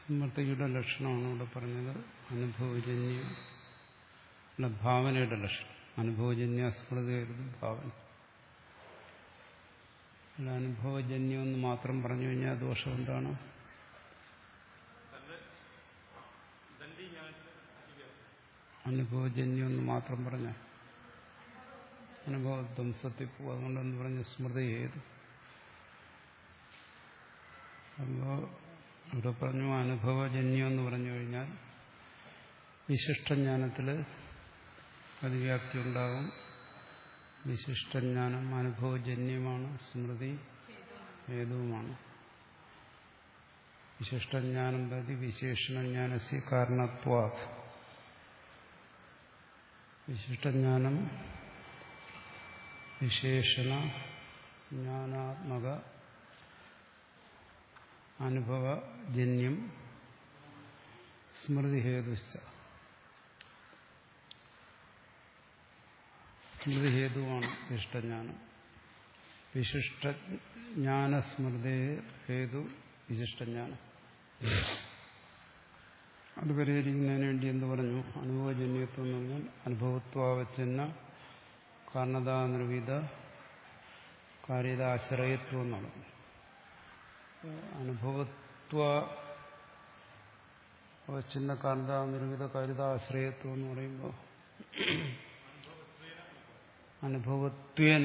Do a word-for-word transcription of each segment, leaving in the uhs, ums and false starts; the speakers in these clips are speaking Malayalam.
സ്മൃതിയുടെ ലക്ഷണമാണ് ഇവിടെ പറഞ്ഞത്. അനുഭവജന്യ അല്ല, ഭാവനയുടെ ലക്ഷണം. അനുഭവജന്യ സ്മൃതിയായിരുന്നു ഭാവന. അല്ല, അനുഭവജന്യം എന്ന് മാത്രം പറഞ്ഞു കഴിഞ്ഞാൽ ദോഷം എന്താണ്? അനുഭവജന്യം എന്ന് മാത്രം പറഞ്ഞ അനുഭവധ്വംസത്തിൽ പോകും. അതുകൊണ്ടെന്ന് പറഞ്ഞ സ്മൃതി ഏത്? അപ്പോ ഇവിടെ പറഞ്ഞു അനുഭവജന്യം എന്ന് പറഞ്ഞു കഴിഞ്ഞാൽ വിശിഷ്ടജ്ഞാനത്തിൽ അതിവ്യാപ്തി ഉണ്ടാകും. വിശിഷ്ടജ്ഞാനം അനുഭവജന്യമാണ്, സ്മൃതി ഹേതുവുമാണ്. വിശിഷ്ടജ്ഞാനം പ്രതി വിശേഷണജ്ഞാനസ്യ കാരണത്വാത്. വിശിഷ്ടജ്ഞാനം വിശേഷണ ജ്ഞാനാത്മക അനുഭവജന്യം സ്മൃതിഹേതുശ്ച. സ്മൃതിഹേതുവാണ് വിശിഷ്ടജ്ഞാനം. വിശിഷ്ടജ്ഞാനസ്മൃതി ഹേതു വിശിഷ്ടജ്ഞാനം. അത് പരിഹരിക്കുന്നതിന് വേണ്ടി എന്ത് പറഞ്ഞു? അനുഭവജന്യത്വം എന്ന് പറഞ്ഞാൽ അനുഭവത്വാവച്ഛിന്ന കാരണതാനിർവിധ കാര്യത ആശ്രയത്വം എന്നാണ്. അനുഭവത്വ അവച്ഛിന്ന കാരണതാനിർവിധ കാര്യത ആശ്രയത്വം എന്ന് പറയുമ്പോൾ അനുഭവത്വേന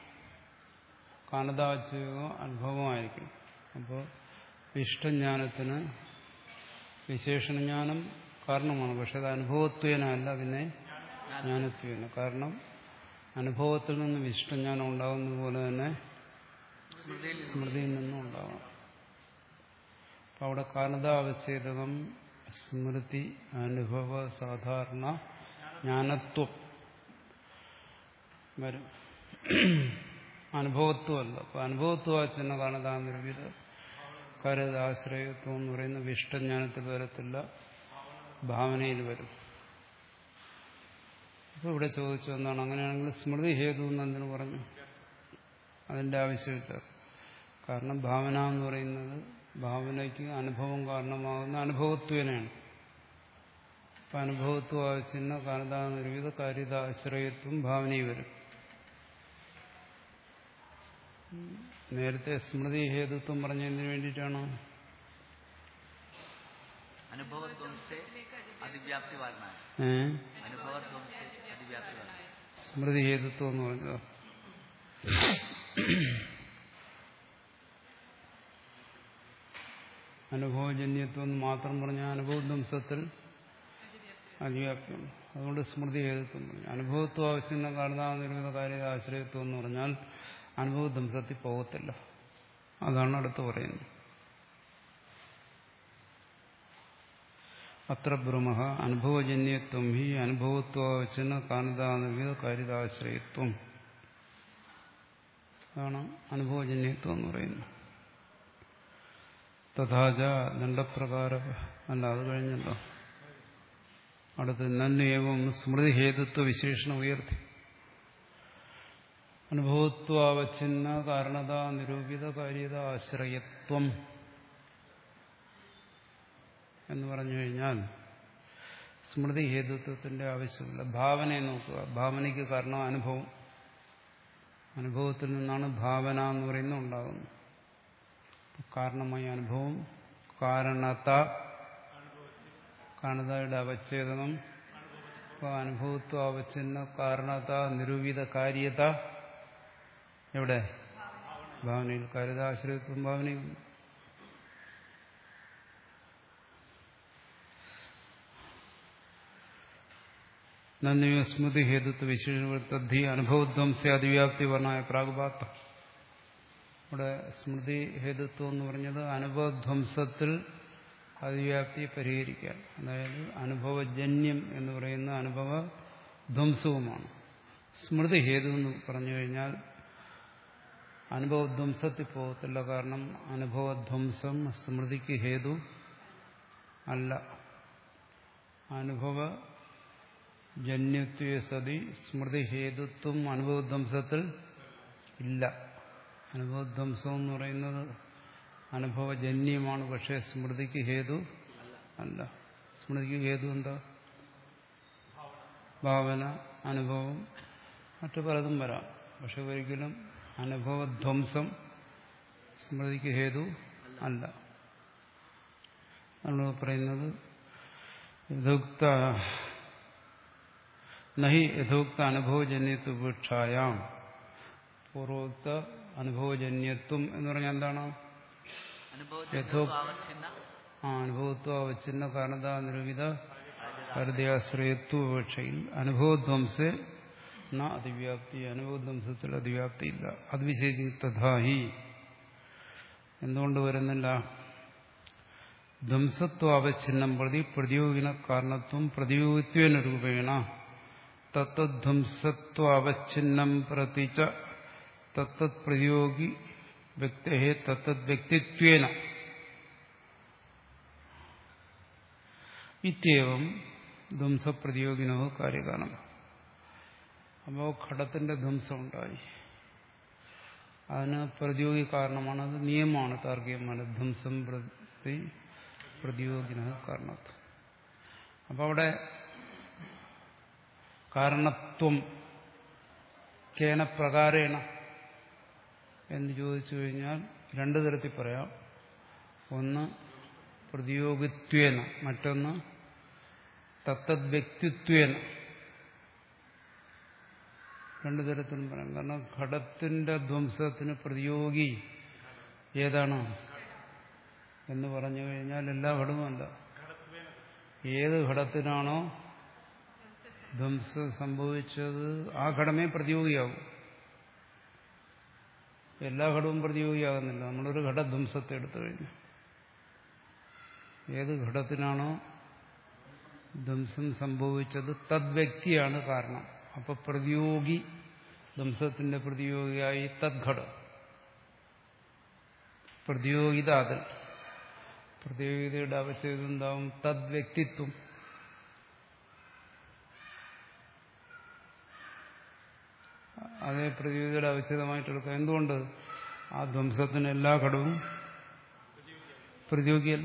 കാരണതാശ്രയോ അനുഭവമായിരിക്കും. അപ്പോൾ വിശിഷ്ടജ്ഞാനത്തിന് വിശേഷണജ്ഞാനം കാരണമാണ്. പക്ഷെ അത് അനുഭവത്വേന അല്ല, പിന്നെ ജ്ഞാനത്വേന. കാരണം അനുഭവത്തിൽ നിന്ന് വിശിഷ്ടജ്ഞാനം ഉണ്ടാകുന്നത് പോലെ തന്നെ സ്മൃതിയിൽ നിന്നും ഉണ്ടാകണം. അപ്പം അവിടെ കാരണതാവച്ഛേദകം സ്മൃതി അനുഭവ സാധാരണ ജ്ഞാനത്വം വരും. അനുഭവത്വമല്ല. അപ്പൊ അനുഭവത്വത്തിന് കാരണതാനിർവിധ കാര്യതാശ്രയത്വം എന്ന് പറയുന്ന വിശിഷ്ടജ്ഞാനത്തിൽ വരത്തില്ല, ഭാവനയിൽ വരും. അപ്പൊ ഇവിടെ ചോദിച്ചു എന്താണ്? അങ്ങനെയാണെങ്കിൽ സ്മൃതി ഹേതു എന്ന് എന്തിനു പറഞ്ഞു? അതിന്റെ ആവശ്യമില്ല. കാരണം ഭാവന എന്ന് പറയുന്നത് ഭാവനയ്ക്ക് അനുഭവം കാരണമാകുന്ന അനുഭവത്വേനയാണ്. അപ്പൊ അനുഭവത്വം ആവശ്യത്തിന് കാരണതാനിർവിധ കാര്യതാശ്രയത്വം ഭാവനയിൽ വരും. നേരത്തെ സ്മൃതി ഹേതുത്വം പറഞ്ഞതിന് വേണ്ടിയിട്ടാണ് സ്മൃതി ഹേതുത്വം എന്ന് പറഞ്ഞത്. അനുഭവജന്യത്വം എന്ന് മാത്രം പറഞ്ഞ അനുഭവധ്വംസത്തിൽ അതിവ്യാപ്തിയുണ്ട്. അതുകൊണ്ട് സ്മൃതി ഹേതുത്വം പറഞ്ഞു. അനുഭവത്വം ആവശ്യം കാരണതാനിർവിധ കാര്യ ആശ്രയത്വം എന്ന് പറഞ്ഞാൽ അനുഭവധ്വംസത്തിൽ പോകത്തില്ല. അതാണ് അടുത്ത് പറയുന്നത്. അത്ര ബ്രഹ്മ അനുഭവജന്യത്വം ഹി അനുഭവത്വവചന കാരണതാനിർവിധ കാര്യതാശ്രയത്വം. അതാണ് അനുഭവജന്യത്വം എന്ന് പറയുന്നത്. തഥാച ദണ്ഡപ്രകാര അല്ല, അത് കഴിഞ്ഞല്ലോ. അടുത്ത് നന്വേവം സ്മൃതി ഹേതുത്വ വിശേഷണം ഉയർത്തി. അനുഭവത്വാവച്ഛിന്ന കാരണത നിരൂപിത കാര്യത ആശ്രയത്വം എന്ന് പറഞ്ഞു കഴിഞ്ഞാൽ സ്മൃതി ഹേതുത്വത്തിന്റെ ആവശ്യമില്ല. ഭാവനയെ നോക്കുക. ഭാവനയ്ക്ക് കാരണം അനുഭവം. അനുഭവത്തിൽ നിന്നാണ് ഭാവന എന്ന് പറയുന്നത് ഉണ്ടാകുന്നത്. കാരണമായി അനുഭവം, കാരണത, കാരണതയുടെ അവച്ഛേദനം, അനുഭവത്വ അവച്ഛിന്ന കാരണത നിരൂപിത കാര്യത എവിടെ? ഭാവനയിൽ. കാര്യതാശ്രയത്വം ഭാവനയിൽ. നന്ദി സ്മൃതി ഹേതുത്വ വിശേഷ അനുഭവധ്വംസ അതിവ്യാപ്തി വർണ്ണായ പ്രാഗുപാത്ത. ഇവിടെ സ്മൃതി ഹേതുത്വം എന്ന് പറഞ്ഞത് അനുഭവധ്വംസത്തിൽ അതിവ്യാപ്തിയെ പരിഹരിക്കാൻ. അതായത് അനുഭവജന്യം എന്ന് പറയുന്ന അനുഭവധ്വംസവുമാണ്. സ്മൃതി ഹേതു എന്ന് പറഞ്ഞു കഴിഞ്ഞാൽ അനുഭവധ്വംസത്തിൽ പോകത്തില്ല. കാരണം അനുഭവധ്വംസം സ്മൃതിക്ക് ഹേതു അല്ല. അനുഭവജന്യത്വ സതി സ്മൃതി ഹേതുത്വം അനുഭവധ്വംസത്തിൽ ഇല്ല. അനുഭവധ്വംസം എന്ന് പറയുന്നത് അനുഭവജന്യമാണ്, പക്ഷേ സ്മൃതിക്ക് ഹേതു അല്ല. സ്മൃതിക്ക് ഹേതു എന്താ? ഭാവന, അനുഭവം, മറ്റു പലതും വരാം. പക്ഷെ ഒരിക്കലും അനുഭവധ്വംസം സ്മൃതിക്ക് ഹേതു അല്ല. നമ്മൾ പറയുന്നത് യഥോക്ത നഹി യഥോക്ത അനുഭവജന്യത്വ ഉപേക്ഷായാം. പൂർവോക്ത അനുഭവജന്യത്വം എന്ന് പറഞ്ഞാൽ എന്താണ്? ആ അനുഭവത്വ അവച്ഛിന്ന കാരണത നിരൂപിത പരിധയാശ്രയത്വ ഉപേക്ഷയിൽ അനുഭവധ്വംസേ ന അതിവ്യാപ്തി. അനുഭവധ്വംസത്തിൽ അതിവ്യാപ്തി ഇല്ല. അദ്വിശേഷി തഥാഹി. എന്തുകൊണ്ട് വരുന്നില്ല? ധ്വംസത്വാവച്ഛിന്നം പ്രതി പ്രതിയോഗിന കാരണത്വം പ്രതിയോഗിത്വേന രൂപേണ തത്ധ്വംസത്വാവച്ഛിന്നം പ്രതി ച തത്തത് പ്രതിയോഗി വ്യക്തേ തത്തത് വ്യക്തിത്വേന ഇത്യവം ധ്വംസപ്രതിയോഗിനോ കാര്യകാരണം. അപ്പോൾ ഘടത്തിന്റെ ധ്വംസം ഉണ്ടായി. അതിന് പ്രതിയോഗി കാരണമാണ്. അത് നിയമമാണ്, താർക്കികമാണ്. ധ്വംസം പ്രതി പ്രതിയോഗിന കാരണത്വം. അപ്പോൾ അവിടെ കാരണത്വം കേന പ്രകാരേണ എന്ന് ചോദിച്ചു കഴിഞ്ഞാൽ രണ്ടു തരത്തിൽ പറയാം. ഒന്ന് പ്രതിയോഗിത്വേന, മറ്റൊന്ന് തത്തത് വ്യക്തിത്വേന. രണ്ടു തരത്തിലും പറയാം. കാരണം ഘടത്തിന്റെ ധ്വംസത്തിന് പ്രതിയോഗി ഏതാണ് എന്ന് പറഞ്ഞു കഴിഞ്ഞാൽ എല്ലാ ഘടവുമല്ല. ഏത് ഘടത്തിനാണോ ധ്വംസം സംഭവിച്ചത് ആ ഘടമേ പ്രതിയോഗിയാകും. എല്ലാ ഘടവും പ്രതിയോഗിയാകുന്നില്ല. നമ്മളൊരു ഘടധ്വംസത്തെ എടുത്തു കഴിഞ്ഞു. ഏത് ഘടത്തിനാണോ ധ്വംസം സംഭവിച്ചത് തദ് വ്യക്തിയാണ് കാരണം. അപ്പൊ പ്രതിയോഗി, ധ്വംസത്തിന്റെ പ്രതിയോഗിയായി തദ്ഘടം, പ്രതിയോഗിത. അതിൽ പ്രതിയോഗിതയുടെ അവച്ഛേദം എന്താവും? തദ് വ്യക്തിത്വം. അതേ പ്രതിയോഗിതയുടെ അവച്ഛേദമായിട്ടെടുക്കാം. എന്തുകൊണ്ട്? ആ ധ്വംസത്തിന് എല്ലാ ഘടവും പ്രതിയോഗിയല്ല.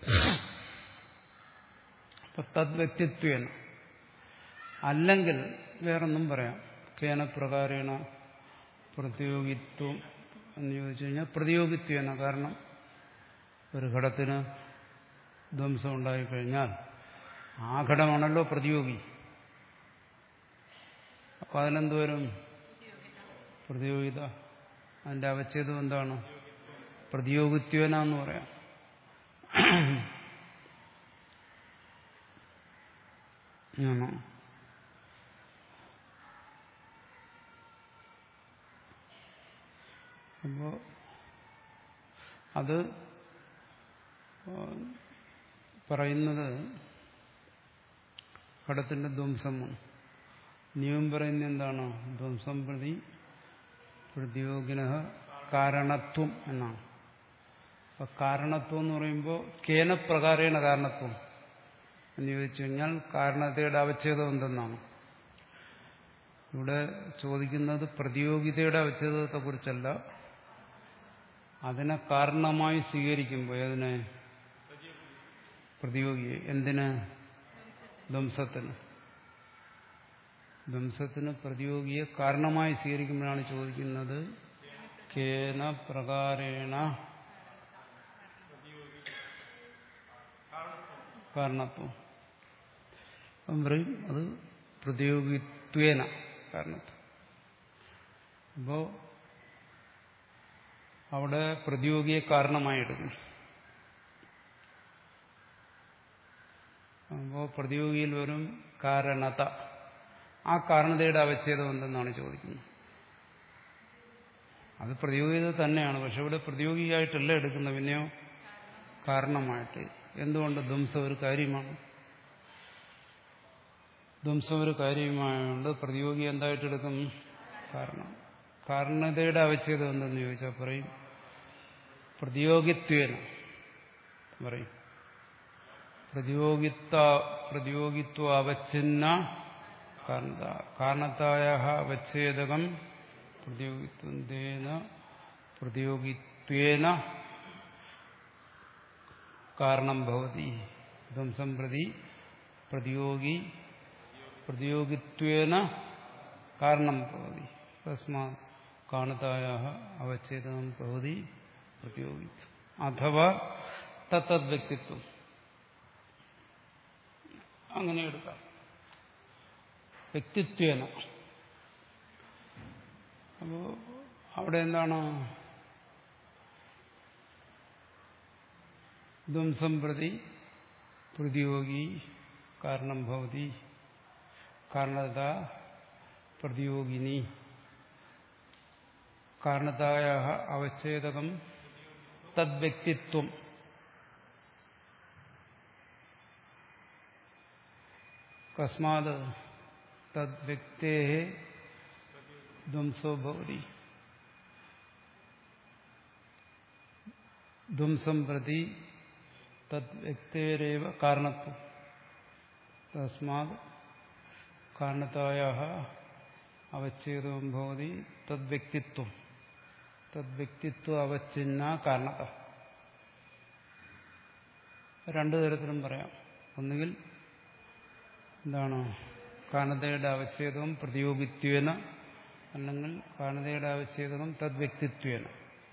അപ്പൊ തദ് വ്യക്തിത്വേന. അല്ലെങ്കിൽ വേറൊന്നും പറയാം. കേന പ്രകാരേണ പ്രതിയോഗിത്വം എന്ന് ചോദിച്ചു കഴിഞ്ഞാൽ പ്രതിയോഗിത്വേന. കാരണം ഒരു ഘടത്തിന് ധ്വംസം ഉണ്ടായിക്കഴിഞ്ഞാൽ ആ ഘടമാണല്ലോ പ്രതിയോഗി. അപ്പൊ അതിനെന്തുവരും? പ്രതിയോഗിത. അതിന്റെ അവച്ഛേദം എന്താണ്? പ്രതിയോഗിത്വേന എന്ന് പറയാം. ആണോ? അപ്പോ അത് പറയുന്നത് ഘടത്തിന്റെ ധ്വംസമാണ്. നിയമം പറയുന്നത് എന്താണ്? ധ്വംസം പ്രതി പ്രതിയോഗിന കാരണത്വം എന്നാണ്. അപ്പൊ കാരണത്വം എന്ന് പറയുമ്പോൾ കേന പ്രകാരേണ കാരണത്വം എന്ന് ചോദിച്ചു കഴിഞ്ഞാൽ കാരണതയുടെ അവച്ഛേദം എന്തെന്നാണ് ഇവിടെ ചോദിക്കുന്നത്. പ്രതിയോഗിതയുടെ അവച്ഛേദത്തെക്കുറിച്ചല്ല, അതിനെ കാരണമായി സ്വീകരിക്കുമ്പോൾ അതിനെ പ്രതിയോഗിയെ. എന്തിന്? ധ്വംസത്തിന്. ധ്വംസത്തിന് പ്രതിയോഗിയെ കാരണമായി സ്വീകരിക്കുമ്പോഴാണ് ചോദിക്കുന്നത് കേന പ്രകാരേണ കാരണത്വം. അപ്പം പറയും അത് പ്രതിയോഗിത്വേന കാരണത്വം. അപ്പോ അവിടെ പ്രതിയോഗിയെ കാരണമായി എടുക്കും. അപ്പോ പ്രതിയോഗിയിൽ വരും കാരണത. ആ കാരണതയുടെ അവച്ഛേദം എന്തെന്നാണ് ചോദിക്കുന്നത്. അത് പ്രതിയോഗിത തന്നെയാണ്. പക്ഷെ ഇവിടെ പ്രതിയോഗിയായിട്ടല്ല എടുക്കുന്നത്, പിന്നെയോ കാരണമായിട്ട്. എന്തുകൊണ്ട്? ധ്വംസം ഒരു കാര്യമാണ്. ധ്വംസം ഒരു കാര്യമായതുകൊണ്ട് പ്രതിയോഗി എന്തായിട്ടെടുക്കും? കാരണം. കാരണതയുടെ അവച്ഛേദം എന്തെന്ന് ചോദിച്ചാൽ പറയും പ്രതിയോഗിത്വേന പറയും. പ്രതിയോഗിത്വ പ്രതിയോഗിത്വ അവച്ഛിന്ന കാരണത. കാരണത്തായ അവച്ഛേദകം പ്രതിയോഗിത്വേന പ്രതിയോഗിത്വേന കാരണം ഭവതി. ധ്വംസം പ്രതി പ്രതിയോഗി പ്രതിയോഗിത്വേന കാരണം ഭവതി തസ്മാത് കാരണതായാഹ അവച്ഛേദനം ഭവതി പ്രതിയോഗിത്വം അഥവാ തത്തദ് വ്യക്തിത്വം. അങ്ങനെ എടുക്കാം. വ്യക്തിത്വേന. അപ്പോ അവിടെ എന്താണ് ധ്വംസം പ്രതി പ്രതിയോഗി കാരണം ഭവതി കാരണത പ്രതിയോഗിനി കാരണതായാഹ അവച്ഛേദകം തദ്വ്യക്തിത്വം. കസ്മാത് തദ്വ്യക്തേഃ ധ്വംസോ ഭവതി ധ്വംസം പ്രതി തദ്വ്യക്തേരേവ കാരണത്വം. തസ്മാത് കാരണതായാഹ അവച്ഛേദം ഭവതി തദ്വ്യക്തിത്വം തദ്വ്യക്തിത്വ അവച്ഛിന്ന കാരണത. രണ്ടു തരത്തിലും പറയാം. ഒന്നുകിൽ എന്താണ് കാരണതയുടെ അവച്ഛേദവും പ്രതിയോഗിത്വേന, അല്ലെങ്കിൽ കാരണതയുടെ അവച്ഛേദവും തദ്വ്യക്തിത്വേന.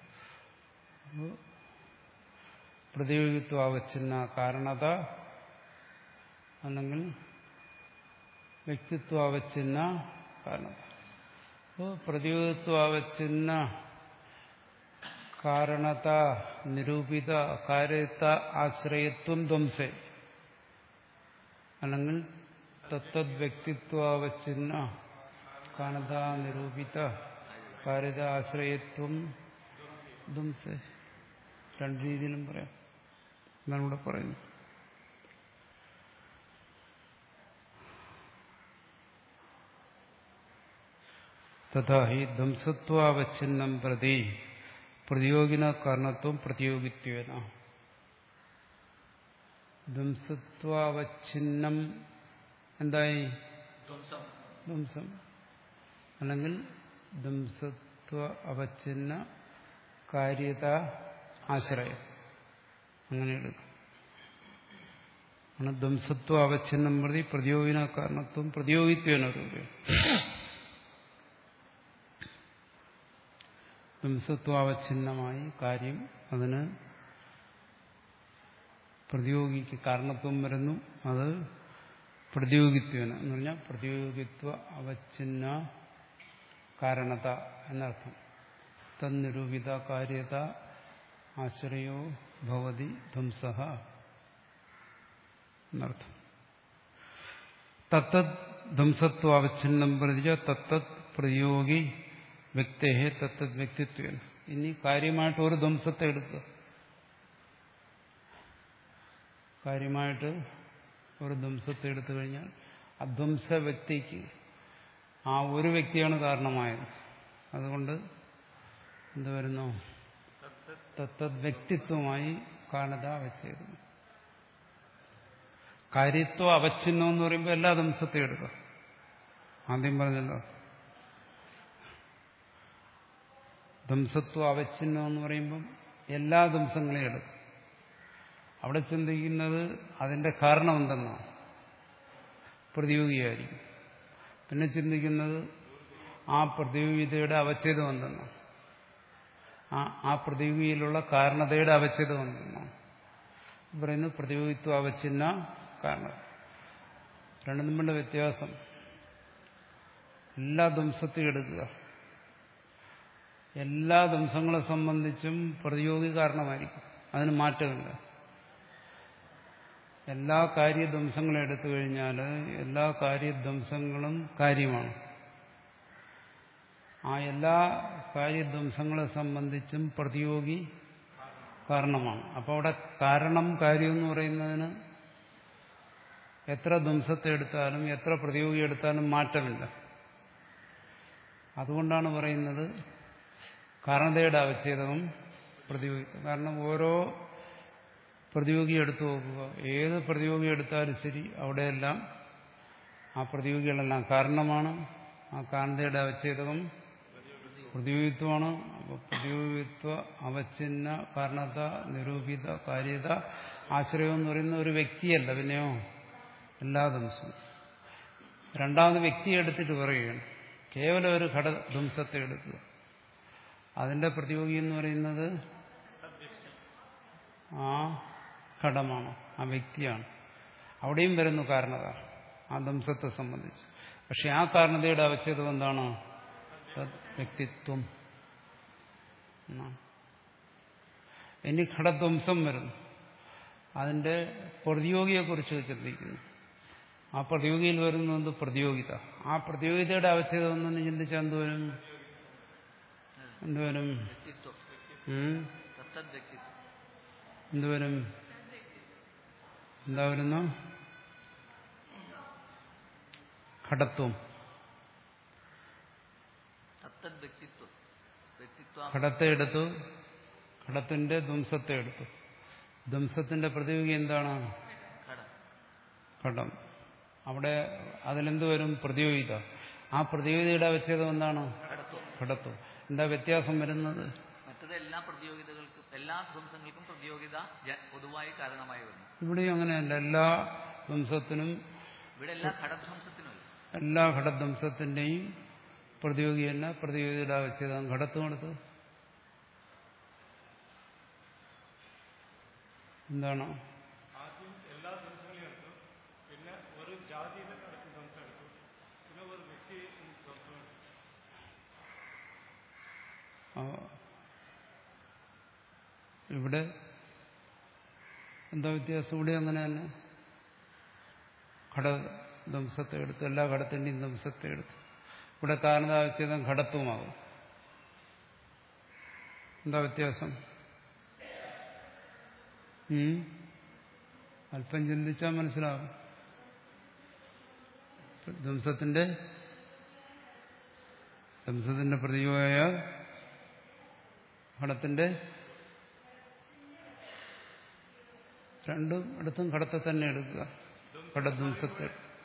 പ്രതിയോഗിത്വ അവച്ഛിന്ന കാരണത അല്ലെങ്കിൽ വ്യക്തിത്വ അവച്ഛിന്ന കാരണത. അപ്പോൾ പ്രതിയോഗിത്വ അവച്ഛിന്ന കാരണത നിരൂപിത കാര്യത ആശ്രയത്വം ധ്വംസേ, അല്ലെങ്കിൽ തത്തദ് വ്യക്തിത്വാവച്ഛിന്ന കാരണത നിരൂപിത കാര്യത ആശ്രയത്വം ധ്വംസേ. രണ്ട് രീതിയിലും പറയാം. എന്നാണ് ഇവിടെ പറയുന്നത്. തഥാ ഹി ധ്വംസത്വാവച്ഛിന്നം പ്രതി പ്രതിയോഗിന കാരണത്വം പ്രതിയോഗിത്വേന. ധ്വംസത്വാവച്ഛിന്നം എന്തായി? ധ്വംസം. അല്ലെങ്കിൽ ധ്വംസത്വ അവച്ഛിന്ന കാര്യത ആശ്രയം. അങ്ങനെ എടുക്കും. ധ്വംസത്വ അവച്ഛിന്നം പ്രതി പ്രതിയോഗിന കാരണത്വം പ്രതിയോഗിത്വേന. ധ്വംസത്വാവച്ഛിന്നമായി കാര്യം, അതിന് പ്രതിയോഗിക്ക് കാരണത്വം വരുന്നു. അത് പ്രതിയോഗിത്വന എന്ന് പറഞ്ഞാൽ പ്രതിയോഗിത്വ അവച്ഛിന്ന കാരണത എന്നർത്ഥം. തന്നിരൂപിത കാര്യത ആശ്രയോ ഭവതി ധ്വംസഃ എന്നർത്ഥം. തത്തത് ധ്വംസത്വാവച്ഛിന്നം പ്രതി തത്തത് പ്രതിയോഗി വ്യക്തേഹേ തത്തത് വ്യക്തിത്വേന. ഇനി കാര്യമായിട്ട് ഒരു ധ്വംസത്തെ എടുക്കുക. കാര്യമായിട്ട് ഒരു ധ്വംസത്തെ എടുത്തു കഴിഞ്ഞാൽ അധ്വംസ വ്യക്തിക്ക് ആ ഒരു വ്യക്തിയാണ് കാരണമായത്. അതുകൊണ്ട് എന്ത് വരുന്നു? തത്തത് വ്യക്തിത്വമായി കാരണത അവച്ഛേദം. കാര്യത്വ അവച്ഛിന്നം എന്ന് പറയുമ്പോൾ എല്ലാ ധ്വംസത്തെയും എടുക്കുക. ആദ്യം പറഞ്ഞല്ലോ ധ്വംസത്വ അവച്ഛിന്നം എന്ന് പറയുമ്പം എല്ലാ ധ്വംസങ്ങളെയും എടുക്കും. അവിടെ ചിന്തിക്കുന്നത് അതിന്റെ കാരണം എന്തെന്നാണ്, പ്രതിയോഗിയായിരിക്കും. പിന്നെ ചിന്തിക്കുന്നത് ആ പ്രതിയോഗിതയുടെ അവച്ഛേദം എന്തെന്നാണ്, ആ ആ പ്രതിയോഗിയിലുള്ള കാരണതയുടെ അവച്ഛേദം എന്തെന്നാണ് പറയുന്നത്. പ്രതിയോഗിത്വ അവച്ഛിന്ന കാരണം. രണ്ടും തമ്മിലുള്ള വ്യത്യാസം. എല്ലാ ധ്വംസത്തെയും എടുക്കുക. എല്ലാ ധ്വംസങ്ങളെ സംബന്ധിച്ചും പ്രതിയോഗി കാരണമായിരിക്കും, അതിന് മാറ്റമില്ല. എല്ലാ കാര്യധ്വംസങ്ങളും എടുത്തു കഴിഞ്ഞാൽ എല്ലാ കാര്യധ്വംസങ്ങളും കാര്യമാണ്. ആ എല്ലാ കാര്യധ്വംസങ്ങളെ സംബന്ധിച്ചും പ്രതിയോഗി കാരണമാണ്. അപ്പോൾ അവിടെ കാരണം കാര്യം എന്ന് പറയുന്നതിന് എത്ര ധ്വംസത്തെ എടുത്താലും എത്ര പ്രതിയോഗി എടുത്താലും മാറ്റമില്ല. അതുകൊണ്ടാണ് പറയുന്നത് കാരണതയുടെ അവച്ഛേദവും പ്രതിയോഗി. കാരണം ഓരോ പ്രതിയോഗി എടുത്തു നോക്കുക, ഏത് പ്രതിയോഗി എടുത്താലും ശരി, അവിടെയെല്ലാം ആ പ്രതിയോഗികളെല്ലാം കാരണമാണ്. ആ കാരണതയുടെ അവച്ഛേദവും പ്രതിയോഗിത്വമാണ്. അപ്പോൾ പ്രതിയോഗിത്വ അവച്ഛിന്ന കാരണത നിരൂപിത കാര്യത ആശ്രയം എന്ന് പറയുന്ന ഒരു വ്യക്തിയല്ല, പിന്നെയോ എല്ലാ ധ്വംസവും. രണ്ടാമത് വ്യക്തിയെ എടുത്തിട്ട് പറയുകയാണ്, കേവലം ഒരു ഘടധ്വംസത്തെ എടുക്കുക, അതിന്റെ പ്രതിയോഗി എന്ന് പറയുന്നത് ആ ഘടമാണ്, ആ വ്യക്തിയാണ്. അവിടെയും വരുന്നു കാരണത ആ ധ്വംസത്തെ സംബന്ധിച്ച്. പക്ഷെ ആ കാരണതയുടെ അവച്ഛേദം എന്താണ്? വ്യക്തിത്വം. ഇനി ഘടധ്വംസം വരുന്നു, അതിന്റെ പ്രതിയോഗിയെക്കുറിച്ച് ചിന്തിക്കുന്നു. ആ പ്രതിയോഗിയിൽ വരുന്നത് പ്രതിയോഗിത. ആ പ്രതിയോഗിതയുടെ അവച്ഛേദം ഒന്നും ചിന്തിച്ചാൽ എന്തുവരും? എന്തുവരും? എന്തുവരും? എന്താ വരുന്നു? ഘടത്വം. ഘടത്തെ എടുത്തു, ഘടത്തിന്റെ ധ്വംസത്തെ എടുത്തു. ധ്വംസത്തിന്റെ പ്രതിയോഗി എന്താണ്? ഘടം. അവിടെ അതിലെന്ത് വരും? പ്രതിയോഗിത. ആ പ്രതിയോഗിതയുടെ അവച്ഛേദം എന്താണ്? ഘടത്വം. എന്താ വ്യത്യാസം വരുന്നത്? മറ്റത് എല്ലാ പ്രതിയോഗിതകൾക്കും എല്ലാ ധ്വംസങ്ങൾക്കും പ്രതിയോഗിത പൊതുവായി കാരണമായി വരുന്നു. ഇവിടെയും അങ്ങനെയല്ല. എല്ലാ ധ്വംസത്തിനും, ഇവിടെ എല്ലാ ഘടധ്വംസത്തിനും, എല്ലാ ഘടധ്വംസത്തിന്റെയും പ്രതിയോഗി തന്നെ പ്രതിയോഗിതയുടെ അവച്ഛേദം ഘടത്വം എടുത്തു. എന്താണ്? ഇവിടെ എന്താ വ്യത്യാസം? ഇവിടെ അങ്ങനെ തന്നെ ഘടധ്വംസത്തെ എടുത്തു, എല്ലാ ഘടത്തിന്റെയും ധ്വംസത്തെ എടുത്തു. ഇവിടെ കാരണതാവച്ഛേദം ഘടത്വമാകും. എന്താ വ്യത്യാസം? അല്പം ചിന്തിച്ചാൽ മനസ്സിലാവും. ധ്വംസത്തിന്റെ ധ്വംസത്തിന്റെ പ്രതിയോഗമായ ഘടത്തിന്റെ രണ്ടും അടുത്തും ഘടത്തെ തന്നെ എടുക്കുക. ഘടധ്വംസത്തെ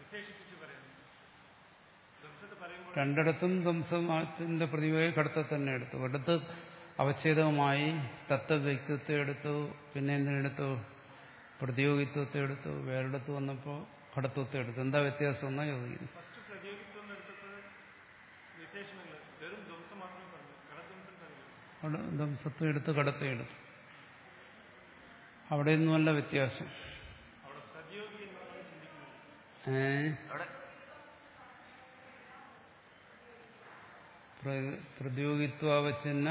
രണ്ടിടത്തും ധ്വംസത്തിന്റെ പ്രതിയോഗമായ ഘടത്തെ തന്നെ എടുത്തു. ഘടത്ത് അവച്ഛേദവുമായി തത്വവ്യക്തിത്വത്തെ എടുത്തു, പിന്നെ എന്തിനെടുത്തു? പ്രതിയോഗിത്വത്തെ എടുത്തു. വേറിടത്ത് വന്നപ്പോൾ ഘടത്വത്തെ എടുത്തു. എന്താ വ്യത്യാസം എന്നാ ചോദിക്കുന്നു. അവിടെ ധ്വംസത്തെ എടുത്ത് ഘടത്തെ എടുത്തു. അവിടെയൊന്നുമല്ല വ്യത്യാസം. ഏ പ്രതിയോഗിത്വാവച്ഛന്ന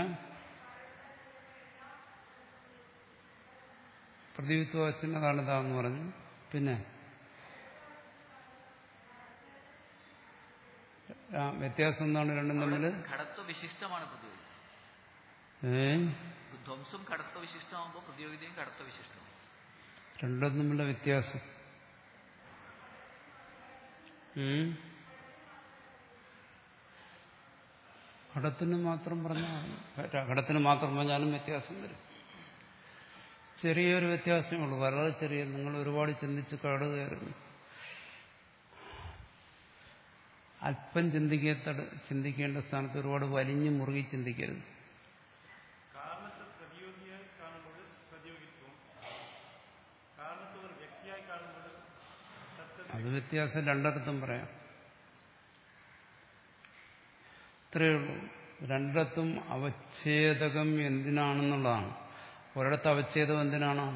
പ്രതിയോഗിത്വാവച്ഛന്ന കാരണതാന്ന് പറഞ്ഞു. പിന്നെ വ്യത്യാസം എന്താണ് രണ്ടും തമ്മിൽ? ഘടത്വവിശിഷ്ടമാണ് പ്രതിയോഗി. ധ്വംസം ഘടത്വവിശിഷ്ടമാകുമ്പോൾ പ്രതിയോഗിതയും ഘടത്വവിശിഷ്ടമാണ്. രണ്ടും തമ്മിലുള്ള വ്യത്യാസം ഘടത്തിന് മാത്രം പറഞ്ഞാൽ ഘടത്തിന് മാത്രം പറഞ്ഞാലും വ്യത്യാസം വരും. ചെറിയൊരു വ്യത്യാസമേ ഉള്ളൂ, വളരെ ചെറിയ. നിങ്ങൾ ഒരുപാട് ചിന്തിച്ച് കടു കയറുന്നു. അല്പം ചിന്തിക്കത്ത ചിന്തിക്കേണ്ട സ്ഥാനത്ത് ഒരുപാട് വലിഞ്ഞു മുറുകി ചിന്തിക്കരുത്. അത് വ്യത്യാസം രണ്ടിടത്തും പറയാം. ഇത്രയേ ഉള്ളൂ. രണ്ടിടത്തും അവച്ഛേദകം എന്തിനാണെന്നുള്ളതാണ്. ഒരിടത്ത് അവച്ഛേദം എന്തിനാണ്?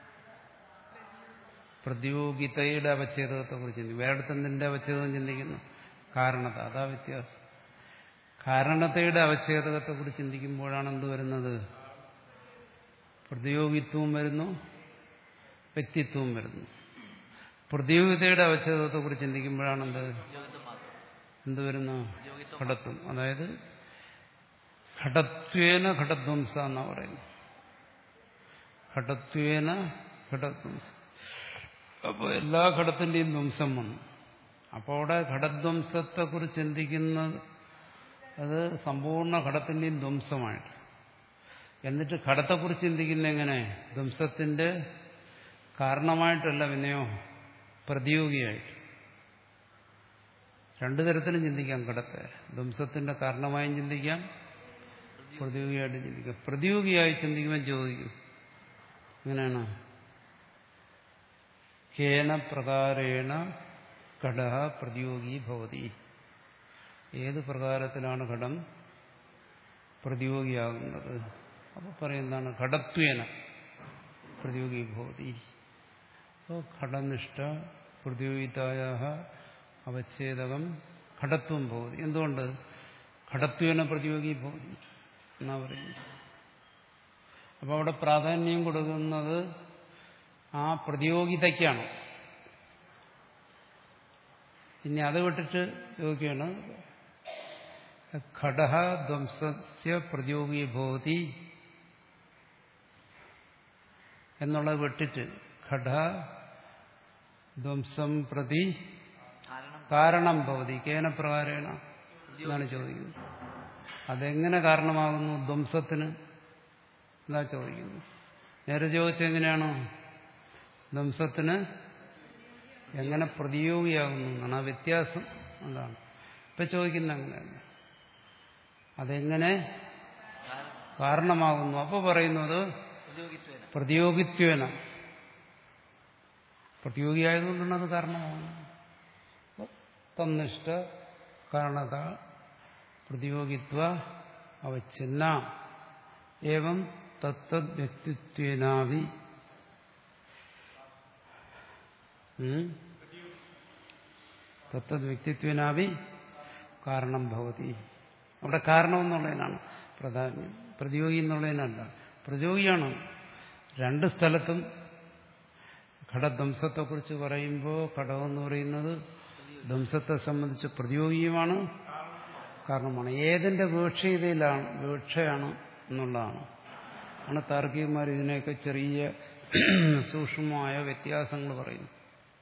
പ്രതിയോഗിതയുടെ അവച്ഛേദകത്തെ കുറിച്ച് ചിന്തിക്കും. വേറിടത്ത് എന്തിന്റെ അവച്ഛേദം ചിന്തിക്കുന്നു? കാരണത. അതാ വ്യത്യാസം. കാരണതയുടെ അവച്ഛേദകത്തെ കുറിച്ച് ചിന്തിക്കുമ്പോഴാണ് എന്ത് വരുന്നത്? പ്രതിയോഗിത്വവും വരുന്നു, വ്യക്തിത്വവും വരുന്നു. പ്രതിയോഗിതയുടെ അവച്ഛേദത്തെ കുറിച്ച് ചിന്തിക്കുമ്പോഴാണ് എന്ത് എന്ത് വരുന്നു? ഘടത്വം. അതായത് ഘടത്വേന ഘടധ്വംസ എന്നാ പറയുന്നത്. ഘടത്വേന ഘടധ്വംസം. അപ്പോൾ എല്ലാ ഘടത്തിന്റെയും ധ്വംസം വന്നു. അപ്പോൾ അവിടെ ഘടധ്വംസത്തെ കുറിച്ച് ചിന്തിക്കുന്നത് അത് സമ്പൂർണ്ണ ഘടത്തിന്റെയും ധ്വംസമായിട്ട്. എന്നിട്ട് ഘടത്തെക്കുറിച്ച് ചിന്തിക്കുന്ന എങ്ങനെ? ധ്വംസത്തിന്റെ കാരണമായിട്ടല്ല, പിന്നെയോ പ്രതിയോഗിയായിട്ട്. രണ്ടു തരത്തിലും ചിന്തിക്കാം ഘടത്തെ. ധ്വംസത്തിന്റെ കാരണമായും ചിന്തിക്കാം, പ്രതിയോഗിയായിട്ടും ചിന്തിക്കാം. പ്രതിയോഗിയായി ചിന്തിക്കുമ്പോൾ ചോദിക്കും, എങ്ങനെയാണ്? കേന പ്രകാരേണ ഘടഃ പ്രതിയോഗി ഭവതി. ഏത് പ്രകാരത്തിലാണ് ഘടം പ്രതിയോഗിയാകുന്നത്? അപ്പോൾ പറയുന്നതാണ് ഘടത്വേന പ്രതിയോഗി ഭവതി. അപ്പോൾ ഘടനിഷ്ഠ പ്രതിയോഗിതായ അവച്ഛേദകം ഘടത്വം ഭവതി. എന്തുകൊണ്ട്? ഘടത്വേന പ്രതിയോഗി ഭവതി എന്നാ പറയുന്നത്. അപ്പോൾ അവിടെ പ്രാധാന്യം കൊടുക്കുന്നത് ആ പ്രതിയോഗിതയ്ക്കാണ്. ഇനി അത് വിട്ടിട്ട് ചോദിക്കുകയാണ് ഘടഃ ധ്വംസസ്യ പ്രതിയോഗി ഭവതി എന്നുള്ളത് വിട്ടിട്ട് ഘട ധ്വംസം പ്രതി കാരണം ഭവതി കേന പ്രകാരേണ എന്നാണ് ചോദിക്കുന്നത്. അതെങ്ങനെ കാരണമാകുന്നു ധ്വംസത്തിന് എന്നാ ചോദിക്കുന്നു. നേരെ ചോദിച്ചെങ്ങനെയാണോ ധ്വംസത്തിന് എങ്ങനെ പ്രതിയോഗിയാകുന്നു എന്നാണ് ആ വ്യത്യാസം. എന്താണ് ഇപ്പൊ ചോദിക്കുന്നത്? അങ്ങനെയല്ല, അതെങ്ങനെ കാരണമാകുന്നു. അപ്പോൾ പറയുന്നത് പ്രതിയോഗിത്വേന, പ്രതിയോഗിയായതുകൊണ്ടാണ് അത് കാരണമാകുന്നത്. തന്നിഷ്ഠ കാരണത പ്രതിയോഗിത്വ അവച്ഛിന്ന ഏവം തത്തദ് വ്യക്തിത്വേനാവി തത്തദ് വ്യക്തിത്വേനാവി കാരണം ഭവതി. അവിടെ കാരണം എന്നുള്ളതിനാണ് പ്രാധാന്യം, പ്രതിയോഗി എന്നുള്ളതിനല്ല. പ്രതിയോഗിയാണ് രണ്ട് സ്ഥലത്തും. ഘടധ്വംസത്തെക്കുറിച്ച് പറയുമ്പോൾ ഘടമെന്ന് പറയുന്നത് ധ്വംസത്തെ സംബന്ധിച്ച് പ്രതിയോഗിയുമാണ്, കാരണമാണ്. ഏതിന്റെ വീക്ഷീയതയിലാണ് വീക്ഷയാണ് എന്നുള്ളതാണ്. ആണ് താർക്കികന്മാർ ഇതിനെയൊക്കെ ചെറിയ സൂക്ഷ്മമായ വ്യത്യാസങ്ങൾ പറയുന്നു.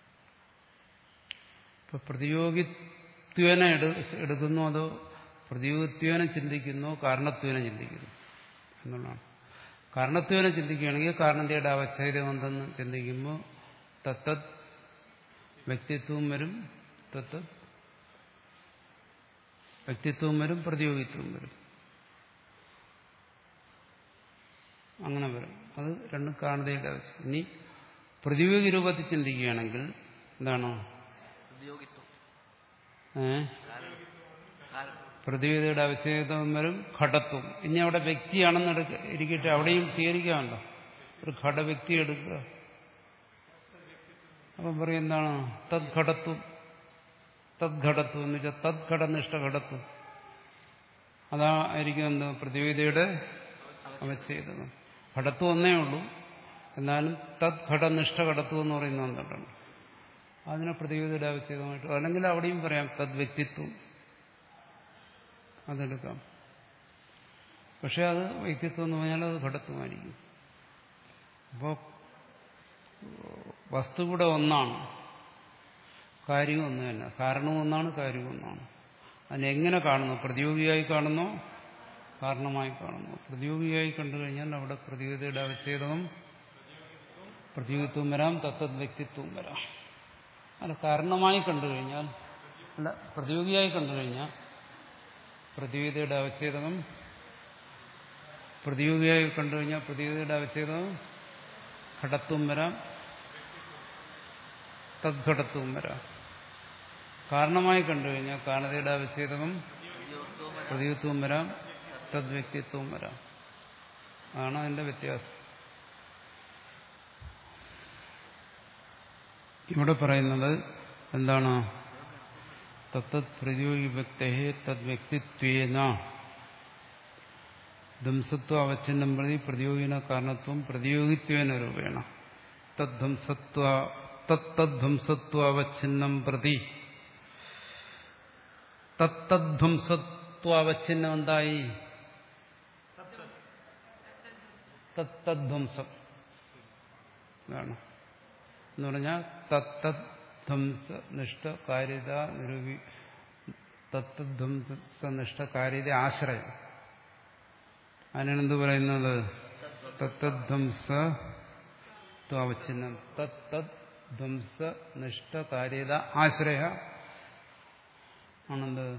ഇപ്പൊ പ്രതിയോഗിത്വേന എടുക്കുന്നു, അതോ പ്രതിയോഗിത്വേന ചിന്തിക്കുന്നു, കാരണത്വേന ചിന്തിക്കുന്നു എന്നുള്ളതാണ്. കാരണത്വേന ചിന്തിക്കുകയാണെങ്കിൽ കാരണതയുടെ അവച്ഛേദം എന്തെന്ന് ചിന്തിക്കുമ്പോൾ തത്തത് വ്യക്തിത്വം വരും, തത്തത് വ്യക്തിത്വം വരും, പ്രതിയോഗിത്വം വരും, അങ്ങനെ വരും. അത് രണ്ടും കാരണതയുടെ ആവശ്യം. ഇനി പ്രതിയോഗി രൂപത്തിൽ ചിന്തിക്കുകയാണെങ്കിൽ എന്താണോ ഏ പ്രതിയോഗിതയുടെ അവച്ഛേദം വരും, ഘടത്വം. ഇനി അവിടെ വ്യക്തിയാണെന്ന് എടുക്ക ഇരിക്കട്ടെ, അവിടെയും സ്വീകരിക്കാമല്ലോ. ഒരു ഘടവ്യക്തി എടുക്കുക, അപ്പം പറയും എന്താണ് തദ്ഘടത്വം. തദ്ഘടത്വം എന്ന് വെച്ചാൽ തദ്ഘടനിഷ്ഠ ഘടത്വം. അതായിരിക്കും എന്ത് പ്രതിയോഗിതയുടെ അവച്ഛേദം. ഘടത്വം ഒന്നേ ഉള്ളൂ, എന്നാലും തദ്ഘടനിഷ്ഠ ഘടത്വം എന്ന് പറയുന്നത് എന്തുണ്ട്? അതിനെ പ്രതിയോഗിതയുടെ അവച്ഛേദമായിട്ട്, അല്ലെങ്കിൽ അവിടെയും പറയാം തദ്വ്യക്തിത്വം, അതെടുക്കാം. പക്ഷെ അത് വ്യക്തിത്വം എന്ന് പറഞ്ഞാൽ അത് ഘടത്വമായിരിക്കും. അപ്പോൾ വസ്തു കൂടെ ഒന്നാണ്, കാര്യവും ഒന്ന് തന്നെ. കാരണവും ഒന്നാണ്, കാര്യവും ഒന്നാണ്. അതിനെങ്ങനെ കാണുന്നു? പ്രതിയോഗിയായി കാണുന്നു, കാരണമായി കാണുന്നു. പ്രതിയോഗിയായി കണ്ടു കഴിഞ്ഞാൽ അവിടെ പ്രതിയോഗിതയുടെ അവച്ഛേദവും പ്രതിയോഗിത്വം വരാം, തത്തത് വ്യക്തിത്വവും വരാം. അല്ല, കാരണമായി കണ്ടു കഴിഞ്ഞാൽ, അല്ല പ്രതിയോഗിയായി കണ്ടു കഴിഞ്ഞാൽ പ്രതിയോഗിതയുടെ അവച്ഛേദകം പ്രതിയോഗിയായി കണ്ടു കഴിഞ്ഞാൽ പ്രതിയോഗിതയുടെ അവച്ഛേദവും ഘടത്വം വരാം, തദ്ഘടത്വവും വരാം. കാരണമായി കണ്ടു കഴിഞ്ഞാൽ കാരണതയുടെ അവച്ഛേദകം പ്രതിയോഗിത്വവും വരാം, തദ്വ്യക്തിത്വവും വരാം. അതാണ് അതിന്റെ വ്യത്യാസം. ഇവിടെ പറയുന്നത് എന്താണ്? തത്തത് പ്രതിയോഗി വ്യക്തേ തദ്വ്യക്തിത്വേന ധ്വംസത്വ അവച്ഛിന്നം പ്രതി പ്രതിയോഗിന കാരണത്വം പ്രതിയോഗിത്വേന രൂപേണ തദ്ധ്വംസത്വ തത്തദ്ധ്വംസത്വ അവച്ഛിന്നം പ്രതി. തത്തദ്ധ്വംസത്വ അവച്ഛിന്നം എന്തായി? തത്തദ്ധ്വംസം ആണ് എന്ന് പറഞ്ഞാൽ തത്തദ്ധ്വംസനിഷ്ഠ കാര്യത നിരൂപി തത്തദ്ധ്വംസനിഷ്ഠ കാര്യത ആശ്രയം. അതിനെന്ത് പറയുന്നത്? തത്തദ്ധ്വംസത്വാവച്ഛിന്നം. തത്തദ്ധ്വംസനിഷ്ഠ കാര്യത ആശ്രയ ആണെന്ത്?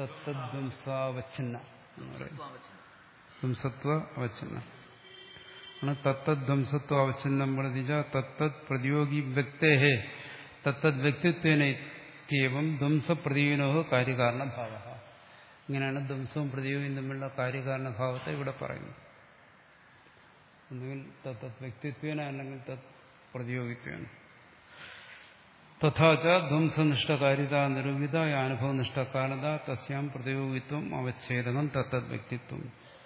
തത്തദ്ധ്വംസാവച്ഛിന്ന എന്ന് പറയും. ധ്വംസത്വ അവച്ഛിന്ന. ആണ് തത്തത് ധ്വംസത്വ അവച്ഛിന്നം പ്രതിജ തത്തത് പ്രതിയോഗി വ്യക്തേഹേ തത്തത് വ്യക്തിത്വേനേവം ധ്വംസപ്രതിയോനോ കാര്യകാരണഭാവ. ഇങ്ങനെയാണ് ധ്വംസവും പ്രതിയോഗിയും തമ്മിലുള്ള കാര്യകാരണഭാവത്തെ ഇവിടെ പറയുന്നത്. ഒന്നുകിൽ തത്തത് വ്യക്തിത്വേന അല്ലെങ്കിൽ തത് പ്രതിയോഗിത്വേന. തഥാച ധ്വംസനിഷ്ഠകാരിത നിരൂപിത അനുഭവനിഷ്ഠകാരണത തസ്യാം പ്രതിയോഗിത്വം അവച്ഛേദകം തത്തത് വ്യക്തിത്വം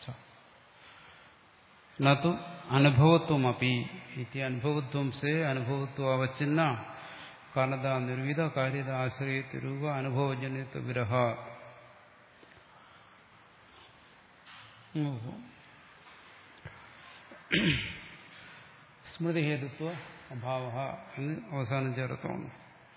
നതു അനുഭവത്വമപി ഇതി അനുഭവധ്വംസേ അനുഭവത്വ അവച്ഛിന്ന കാരണത നിരൂപിത കാര്യത ആശ്രയത്തിരൂപ അനുഭവജന്യത്വ വിരഹ. സ്മൃതിഹേതുത്വ അഭാവ എന്ന് അവസാനം ചേർത്താണ്.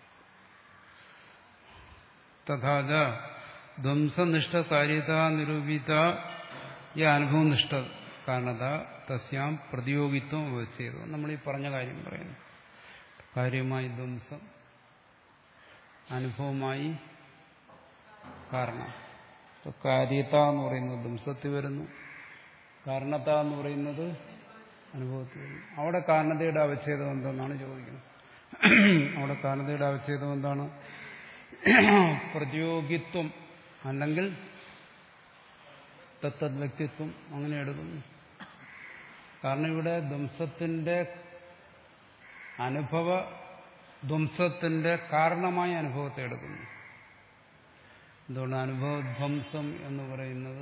തഥാച ധ്വംസനിഷ്ഠ കാര്യത നിരൂപിത ഈ അനുഭവനിഷ്ഠ കാരണത തസ്യാം പ്രതിയോഗിത്വം ചെയ്തു. നമ്മൾ ഈ പറഞ്ഞ കാര്യം പറയുന്നു. കാര്യമായി ധ്വംസം, അനുഭവമായി കാരണം. കാര്യത എന്ന് പറയുന്നത് ധ്വംസത്തിൽ വരുന്നു, കാരണത എന്ന് പറയുന്നത് അനുഭവത്തിൽ വരുന്നു. അവിടെ കാരണതയുടെ അവച്ഛേദം എന്തെന്നാണ് ചോദിക്കുന്നത്. അവിടെ കാരണതയുടെ അവച്ഛേദം എന്താണ്? പ്രതിയോഗിത്വം അല്ലെങ്കിൽ തത്തത് വ്യക്തിത്വം അങ്ങനെ എടുക്കുന്നു. കാരണം ഇവിടെ ധ്വംസത്തിന്റെ അനുഭവ ധ്വംസത്തിന്റെ കാരണമായ അനുഭവത്തെ എടുക്കുന്നു. എന്തുകൊണ്ട് അനുഭവധ്വംസം എന്ന് പറയുന്നത്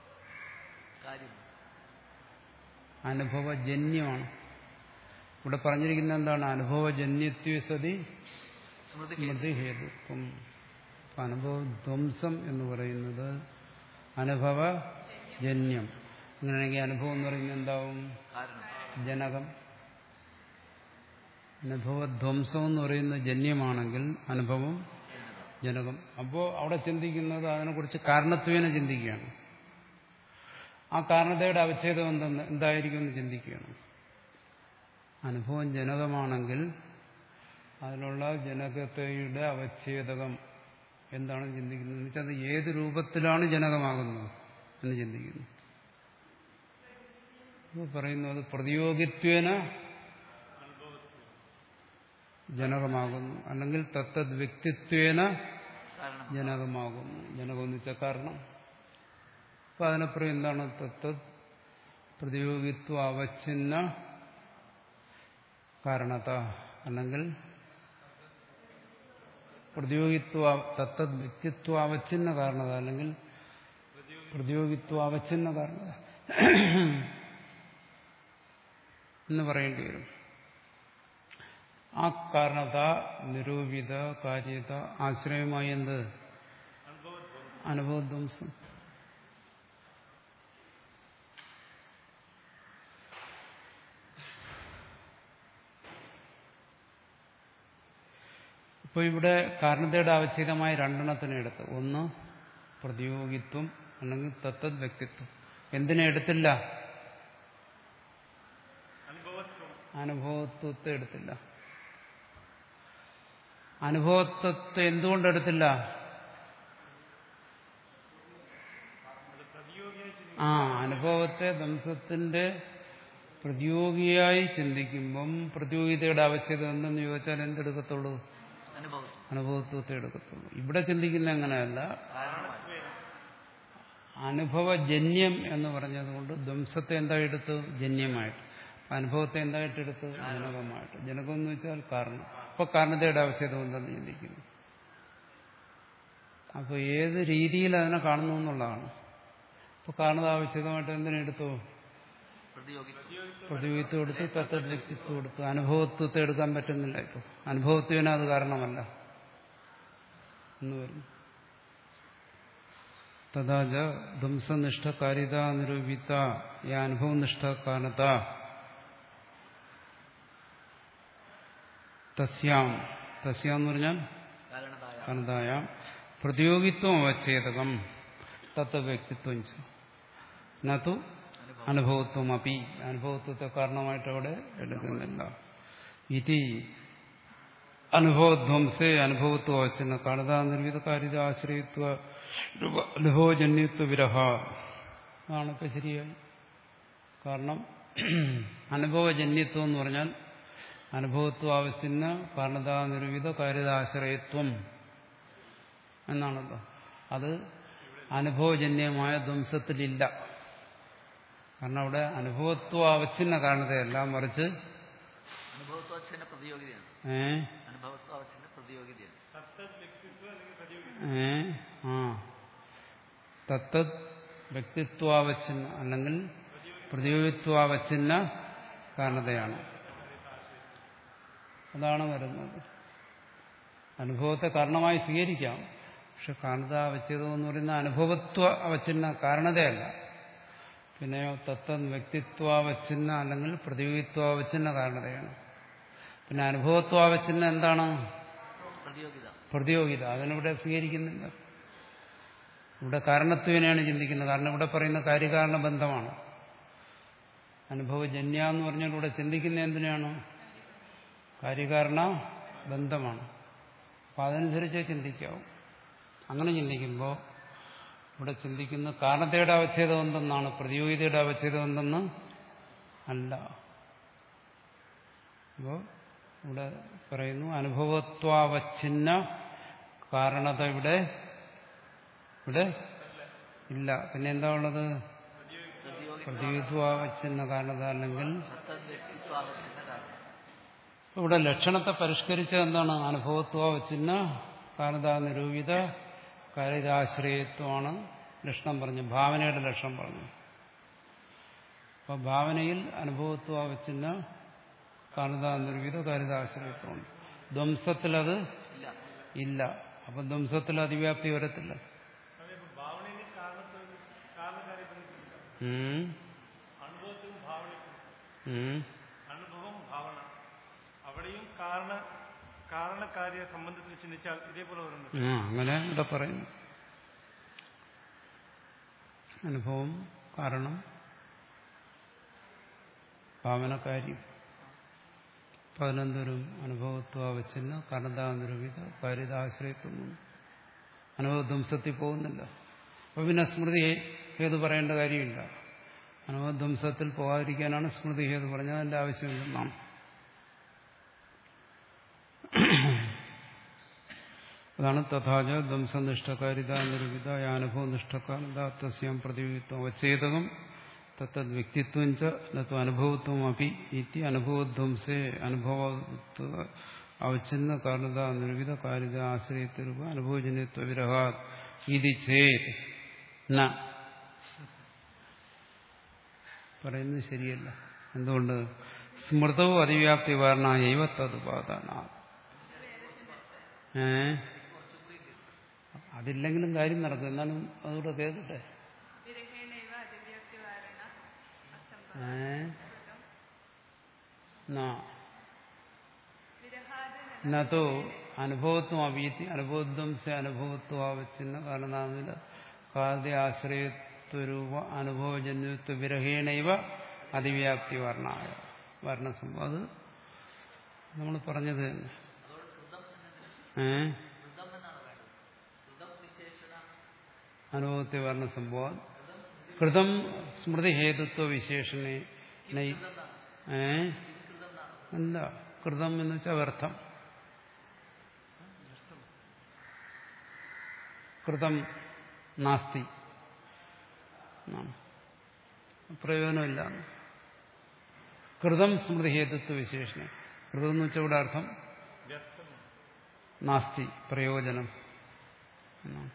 അനുഭവജന്യമാണ്. ഇവിടെ പറഞ്ഞിരിക്കുന്നത് എന്താണ്? അനുഭവജന്യത്വ സതി സ്മൃതിഹേതുത്വം. അനുഭവധ്വംസം എന്ന് പറയുന്നത് അനുഭവജന്യം. അങ്ങനെയാണെങ്കിൽ അനുഭവം എന്ന് പറയുന്നത് എന്താവും? ജനകം. അനുഭവധ്വംസം എന്ന് പറയുന്നത് ജന്യമാണെങ്കിൽ അനുഭവം ജനകം. അപ്പോൾ അവിടെ ചിന്തിക്കുന്നത് അതിനെക്കുറിച്ച് കാരണത്വേന ചിന്തിക്കുകയാണ്. ആ കാരണതയുടെ അവച്ഛേദം എന്തെന്ന് എന്തായിരിക്കും എന്ന് ചിന്തിക്കുകയാണ്. അനുഭവം ജനകമാണെങ്കിൽ അതിനുള്ള ജനകതയുടെ അവച്ഛേദകം എന്താണെന്ന് ചിന്തിക്കുന്നത് എന്ന് വെച്ചാൽ അത് ഏത് രൂപത്തിലാണ് ജനകമാകുന്നത് എന്ന് ചിന്തിക്കുന്നു. പറയുന്നത് പ്രതിയോഗിത്വേന ജനകമാകുന്നു, അല്ലെങ്കിൽ തത്തത് വ്യക്തിത്വേന ജനകമാകുന്നു. ജനകം എന്ന് വെച്ചാൽ കാരണം. അപ്പൊ അതിനപ്പുറം എന്താണ്? തത്തത് പ്രതിയോഗിത്വ അവച്ഛിന്ന കാരണത അല്ലെങ്കിൽ പ്രതിയോഗിത്വ തത്തത് വ്യക്തിത്വ അവച്ഛിന്ന കാരണത അല്ലെങ്കിൽ പ്രതിയോഗിത്വ അവച്ഛിന്ന കാരണത എന്ന് പറയേണ്ടി വരും. ആ കാരണത നിരൂപിത കാര്യത ആശ്രയമായി എന്ത്? അനുഭവധ്വംസം. ഇപ്പൊ ഇവിടെ കാരണതയുടെ അവച്ഛേദമായ രണ്ടെണ്ണത്തിനെ എടുത്ത്, ഒന്ന് പ്രതിയോഗിത്വം അല്ലെങ്കിൽ തത്തത് വ്യക്തിത്വം. എന്തിനെ എടുത്തില്ല? അനുഭവത്വത്തെ എടുത്തില്ല. അനുഭവത്വത്തെ എന്തുകൊണ്ടെടുത്തില്ല? ആ അനുഭവത്തെ ധ്വംസത്തിന്റെ പ്രതിയോഗിയായി ചിന്തിക്കുമ്പം പ്രതിയോഗിതയുടെ ആവശ്യകത എന്തെന്ന് ചോദിച്ചാൽ എന്തെടുക്കത്തുള്ളൂ? അനുഭവത്വത്തെ എടുക്കത്തുള്ളൂ. ഇവിടെ ചിന്തിക്കുന്ന അങ്ങനെയല്ല. അനുഭവജന്യം എന്ന് പറഞ്ഞതുകൊണ്ട് ധ്വംസത്തെ എന്തായെടുത്തു? ജന്യമായിട്ട്. അനുഭവത്തെ എന്തായിട്ടെടുത്ത്? ജനകമായിട്ട്. ജനകം എന്ന് വെച്ചാൽ കാരണം. അപ്പൊ കാരണതയുടെ ആവശ്യകത ഉണ്ടെന്ന് ചിന്തിക്കുന്നു. അപ്പൊ ഏത് രീതിയിൽ അതിനെ കാണുന്നു എന്നുള്ളതാണ്. അപ്പൊ കാരണത ആവശ്യകമായിട്ട് എന്തിനെടുത്തു? പ്രതിയോഗിത്വം എടുത്തു, തത്തത് വ്യക്തിത്വം എടുത്തു. അനുഭവത്വത്തെ എടുക്കാൻ പറ്റുന്നില്ല. ഇപ്പൊ അനുഭവത്വന അത് കാരണമല്ല എന്ന് വരും. തഥാച ധ്വംസനിഷ്ഠ കാര്യത നിരൂപിത ഈ അനുഭവനിഷ്ഠ കാരണത തസ്യാം തസ്യാം എന്ന് പറഞ്ഞാൽ കാരണതായ പ്രതിയോഗിത്വം അവച്ഛേദകം തത്വ വ്യക്തിത്വം നതു അനുഭവത്വം അപ്പി അനുഭവത്വത്തെ കാരണമായിട്ട് അവിടെ എടുക്കുന്നില്ല. ഇതി അനുഭവധ്വംസേ അനുഭവത്വ അവച്ഛിന്ന കാരണത നിർവിധ കാര്യത ആശ്രയത്വ അനുഭവജന്യത്വ വിരഹ. അതാണ് ഇപ്പൊ ശരിയായി. കാരണം അനുഭവജന്യത്വം എന്ന് പറഞ്ഞാൽ അനുഭവത്വ ആവശ്യന്ന കാരണതാ നിരൂപിത കാര്യതാശ്രയത്വം എന്നാണല്ലോ. അത് അനുഭവജന്യമായ ധ്വംസത്തിലില്ല. കാരണം അവിടെ അനുഭവത്വ അവച്ഛിന്ന കാരണതയല്ല, മറിച്ച് അനുഭവത്വ പ്രതിയോഗിതയാണ്. ഏ അനുഭവത്വ അവച്ഛിന്ന പ്രതിയോഗിതയാണ്. ഏ ആ തത്തത് വ്യക്തിത്വാവച്ഛിന്ന അല്ലെങ്കിൽ പ്രതിയോഗിത്വാവച്ഛിന്ന കാരണതയാണ്. അതാണ് വരുന്നത്. അനുഭവത്തെ കാരണമായി സ്വീകരിക്കാം, പക്ഷെ കാരണതാവച്ഛേദം എന്ന് പറയുന്ന അനുഭവത്വ അവച്ഛിന്ന കാരണതയല്ല. പിന്നെയോ തത്തത് വ്യക്തിത്വാവച്ഛിന്ന അല്ലെങ്കിൽ പ്രതിയോഗിത്വാവച്ഛിന്ന കാരണതയാണ്. പിന്നെ അനുഭവത്വാവച്ഛിന്ന എന്താണ്? പ്രതിയോഗിത. അതിനിവിടെ സ്വീകരിക്കുന്നില്ല. ഇവിടെ കാരണത്വനെയാണ് ചിന്തിക്കുന്നത്. കാരണം ഇവിടെ പറയുന്ന കാര്യകാരണ ബന്ധമാണ്. അനുഭവജന്യ എന്ന് പറഞ്ഞാൽ ഇവിടെ ചിന്തിക്കുന്ന എന്തിനാണ്? കാര്യകാരണ ബന്ധമാണ്. അപ്പം അതനുസരിച്ചേ ചിന്തിക്കാവും. അങ്ങനെ ചിന്തിക്കുമ്പോൾ ഇവിടെ ചിന്തിക്കുന്ന കാരണതയുടെ അവച്ഛേദം എന്തെന്നാണ്, പ്രതിയോഗിതയുടെ അവച്ഛേദം എന്തെന്ന് അല്ല. അപ്പോൾ ഇവിടെ പറയുന്നു അനുഭവത്വാവച്ഛിന്ന കാരണത ഇവിടെ ഇവിടെ ഇല്ല. പിന്നെ എന്താ ഉള്ളത്? പ്രതിയോഗിത്വാവച്ഛിന്ന കാരണത അല്ലെങ്കിൽ ഇവിടെ ലക്ഷണത്തെ പരിഷ്കരിച്ചത് എന്താണ്? അനുഭവത്വാവച്ഛിന്ന കാരണത നിരൂപിത കാര്യതാശ്രയത്വമാണ് ലക്ഷണം പറഞ്ഞു, ഭാവനയുടെ ലക്ഷണം പറഞ്ഞു. അപ്പൊ ഭാവനയിൽ അനുഭവത്വാവച്ഛിന്ന കാരണത നിരൂപിത കാര്യതാശ്രയത്വമാണ്. ധ്വംസത്തിൽ അത് ഇല്ല. അപ്പൊ ധ്വംസത്തിൽ അതിവ്യാപ്തി വരത്തില്ല. അനുഭവം ഭാവന അവിടെയും കാരണ കാരണകാര്യ സംബന്ധത്തിൽ ചിന്തിച്ചാൽ ഇതേപോലെ വരുന്നു. അങ്ങനെ ഇവിടെ പറയുന്നു. അനുഭവം കാരണം ഭാവനകാര്യം പതിനൊന്നൊരും അനുഭവത്വാവച്ഛിന്ന കാരണതാനിരൂപിത കാര്യതാശ്രയത്വം. അനുഭവധ്വംസത്തിൽ പോകുന്നില്ല. അപ്പൊ പിന്നെ സ്മൃതി ഹേതു പറയേണ്ട കാര്യമില്ല. അനുഭവധ്വംസത്തിൽ പോകാതിരിക്കാനാണ് സ്മൃതി ഹേതു പറഞ്ഞത്. അതിന്റെ ആവശ്യമില്ലെന്നാണ്. അതാണ് തഥാച ധ്വംസനിഷ്ഠകാരിത നിരൂപിത അനുഭവനിഷ്ഠകാരിത തസ്യാം പ്രതിയോഗിത്വം അവച്ഛേദകം തത്തത് വ്യക്തിത്വം ച നത്തു അനുഭവത്വം അപി ഇതി അനുഭവധ്വംസേ അനുഭവത്വ അവച്ഛിന്ന കാരണത നിരൂപിത കാരിത ആശ്രയത്തിരൂപ അനുഭവജന്യത്വ വിരഹാത് ഇതി ചേത് ന പറയുന്നത് ശരിയല്ല. എന്തുകൊണ്ട്? സ്മൃതവും അതിവ്യാപ്തി കാരണായവ തതുപാദാന. ഏ അതില്ലെങ്കിലും കാര്യം നടക്കും. എന്നാലും അതുകൂടെ കേൾക്കട്ടെ. നോ അനുഭവത്വം അഭീതി അനുഭവധ്വംസ അനുഭവത്വം ആവച്ചിന്ന കാരണ കാദ്യ ആശ്രയത്വരൂപ അനുഭവജന്യത്വ വിരഹേണൈവ അതിവ്യാപ്തി വർണ്ണായ വർണ്ണസംഭവം. അത് നമ്മൾ പറഞ്ഞത് തന്നെ. ഏ അനുഭവത്തെ വർണ്ണസംഭവം കൃതം സ്മൃതി ഹേതുത്വ വിശേഷണേ ഏ എന്താ കൃതം എന്ന് വെച്ചാൽ വ്യർത്ഥം. കൃതം നാസ്തി, പ്രയോജനമില്ല. കൃതം സ്മൃതി ഹേതുത്വ വിശേഷണ. കൃതം എന്ന് വെച്ചാൽ ഇവിടെ അർത്ഥം നാസ്തി, പ്രയോജനം എന്നാണ്.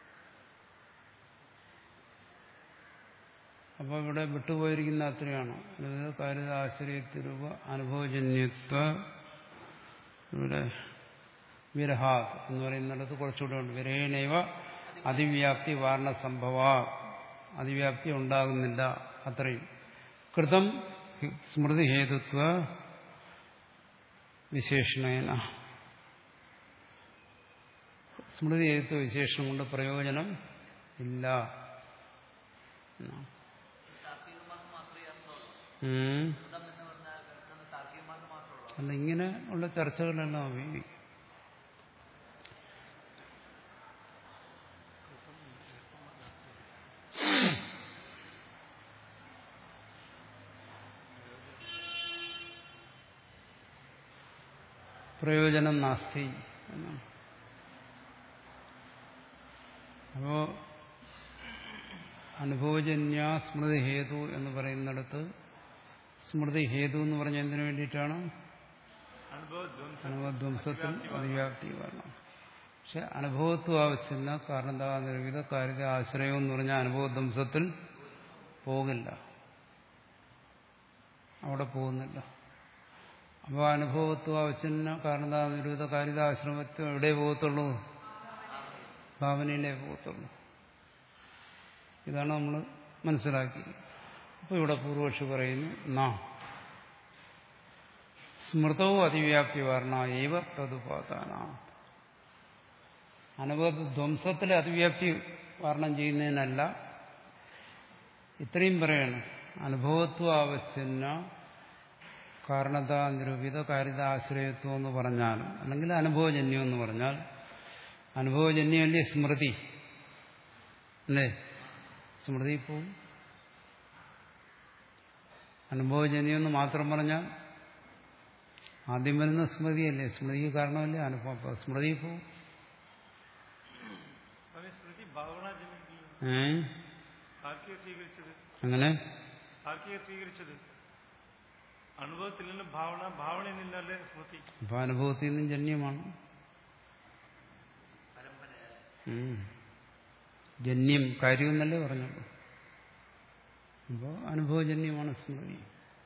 അപ്പൊ ഇവിടെ വിട്ടുപോയിരിക്കുന്ന അത്രയാണ്. കാര്യത ആശ്രയത്തിരൂപ അനുഭവജന്യത്വ ഇവിടെ വിരഹാത് എന്ന് പറയുന്നിടത്ത് കുറച്ചുകൂടെ ഉണ്ട്. വിരഹേണൈവ അതിവ്യാപ്തി വാരണ സംഭവ. അതിവ്യാപ്തി ഉണ്ടാകുന്നില്ല, അത്രയും. കൃതം സ്മൃതി ഹേതുത്വ വിശേഷണേന. സ്മൃതി ഹേതുത്വ വിശേഷണം കൊണ്ട് പ്രയോജനം ഇല്ല. അല്ല, ഇങ്ങനെ ഉള്ള ചർച്ചകളെല്ലാം ഉപയോഗിക്കും. പ്രയോജനം നാസ്തി എന്നാണ്. അപ്പോ അനുഭവജന്യ സ്മൃതി ഹേതു എന്ന് പറയുന്നിടത്ത് സ്മൃതി ഹേതു എന്ന് പറഞ്ഞ എന്തിനു വേണ്ടിയിട്ടാണ്? അനുഭവധ്വംസത്തിൽ അതിവ്യാപ്തി കാരണം. പക്ഷെ അനുഭവത്വം ആവശ്യമില്ല. കാരണം എന്താ? നിർവിധ കാര്യ ആശ്രയം എന്ന് പറഞ്ഞാൽ അനുഭവധ്വംസത്തിൽ പോകില്ല, അവിടെ പോകുന്നില്ല. അപ്പോൾ അനുഭവത്വം ആവശ്യമില്ല. കാരണം എന്താ? നിർവിധ കാര്യ ആശ്രമത്വം എവിടെ പോകത്തുള്ളൂ? ഭാവനയിലേ പോകത്തുള്ളൂ. ഇതാണ് നമ്മൾ മനസ്സിലാക്കിയത്. അപ്പോൾ ഇവിടെ പൂർവക്ഷി പറയുന്നു, നാ സ്മൃതവും അതിവ്യാപ്തി വാരണ ഏവ തതുപാദാന. അനുഭവധ്വംസത്തിലെ അതിവ്യാപ്തി വാരണം ചെയ്യുന്നതിനല്ല, ഇത്രയും പറയണം. അനുഭവത്വം ആവശ്യന കാരണത നിരൂപിത കാര്യത ആശ്രയത്വം എന്ന് പറഞ്ഞാൽ, അല്ലെങ്കിൽ അനുഭവജന്യം എന്ന് പറഞ്ഞാൽ, അനുഭവജന്യമല്ലേ സ്മൃതി അല്ലേ? സ്മൃതി പോവും. അനുഭവജന്യം എന്ന് മാത്രം പറഞ്ഞാൽ ആദ്യം വരുന്ന സ്മൃതിയല്ലേ? സ്മൃതിക്ക് കാരണമല്ലേ അനുഭവം. അപ്പൊ സ്മൃതി പോവും. ഏ അങ്ങനെ സ്വീകരിച്ചത് അനുഭവത്തിൽ നിന്ന് ഭാവന, ഭാവനയിൽ നിന്നല്ലേ സ്മൃതി. അപ്പൊ അനുഭവത്തിൽ നിന്നും ജന്യമാണ്. ജന്യം കാര്യം എന്നല്ലേ പറഞ്ഞുള്ളൂ. അപ്പോൾ അനുഭവജന്യമാണ് സ്മൃതി.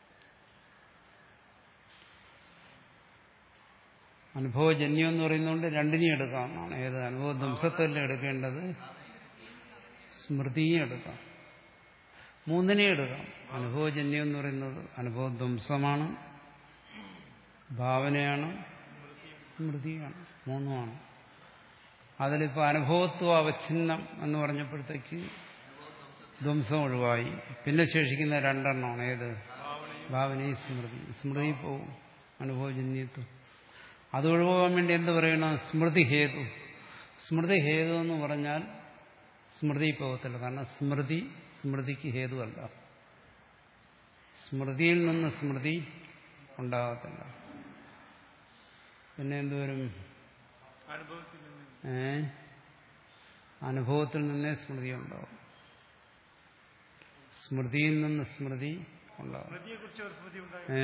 അനുഭവജന്യം എന്ന് പറയുന്നതുകൊണ്ട് രണ്ടിനെയും എടുക്കാം എന്നാണ്. ഏത്? അനുഭവധ്വംസത്തല്ലേ എടുക്കേണ്ടത്, സ്മൃതിയും എടുക്കാം, മൂന്നിനെയും എടുക്കാം. അനുഭവജന്യം എന്ന് പറയുന്നത് അനുഭവധ്വംസമാണ്, ഭാവനയാണ്, സ്മൃതിയാണ്, മൂന്നുമാണ്. അതിലിപ്പോൾ അനുഭവത്വം അവച്ഛിന്നം എന്ന് പറഞ്ഞപ്പോഴത്തേക്ക് ധ്വംസം ഒഴിവായി. പിന്നെ ശേഷിക്കുന്ന രണ്ടെണ്ണമാണ്. ഏത്? ഭാവനയും സ്മൃതി. സ്മൃതി പോവും അനുഭവജന്യത്വം. അത് ഒഴിവാകാൻ വേണ്ടി എന്ത് പറയണം? സ്മൃതി ഹേതു. സ്മൃതി ഹേതു എന്ന് പറഞ്ഞാൽ സ്മൃതി പോകത്തില്ല. കാരണം സ്മൃതി സ്മൃതിക്ക് ഹേതുവല്ല. സ്മൃതിയിൽ നിന്ന് സ്മൃതി ഉണ്ടാകത്തില്ല. പിന്നെ എന്തുവരും? ഏ അനുഭവത്തിൽ നിന്നേ സ്മൃതി ഉണ്ടാവും. സ്മൃതിയിൽ നിന്ന് സ്മൃതി ഉണ്ടാകും. ഏ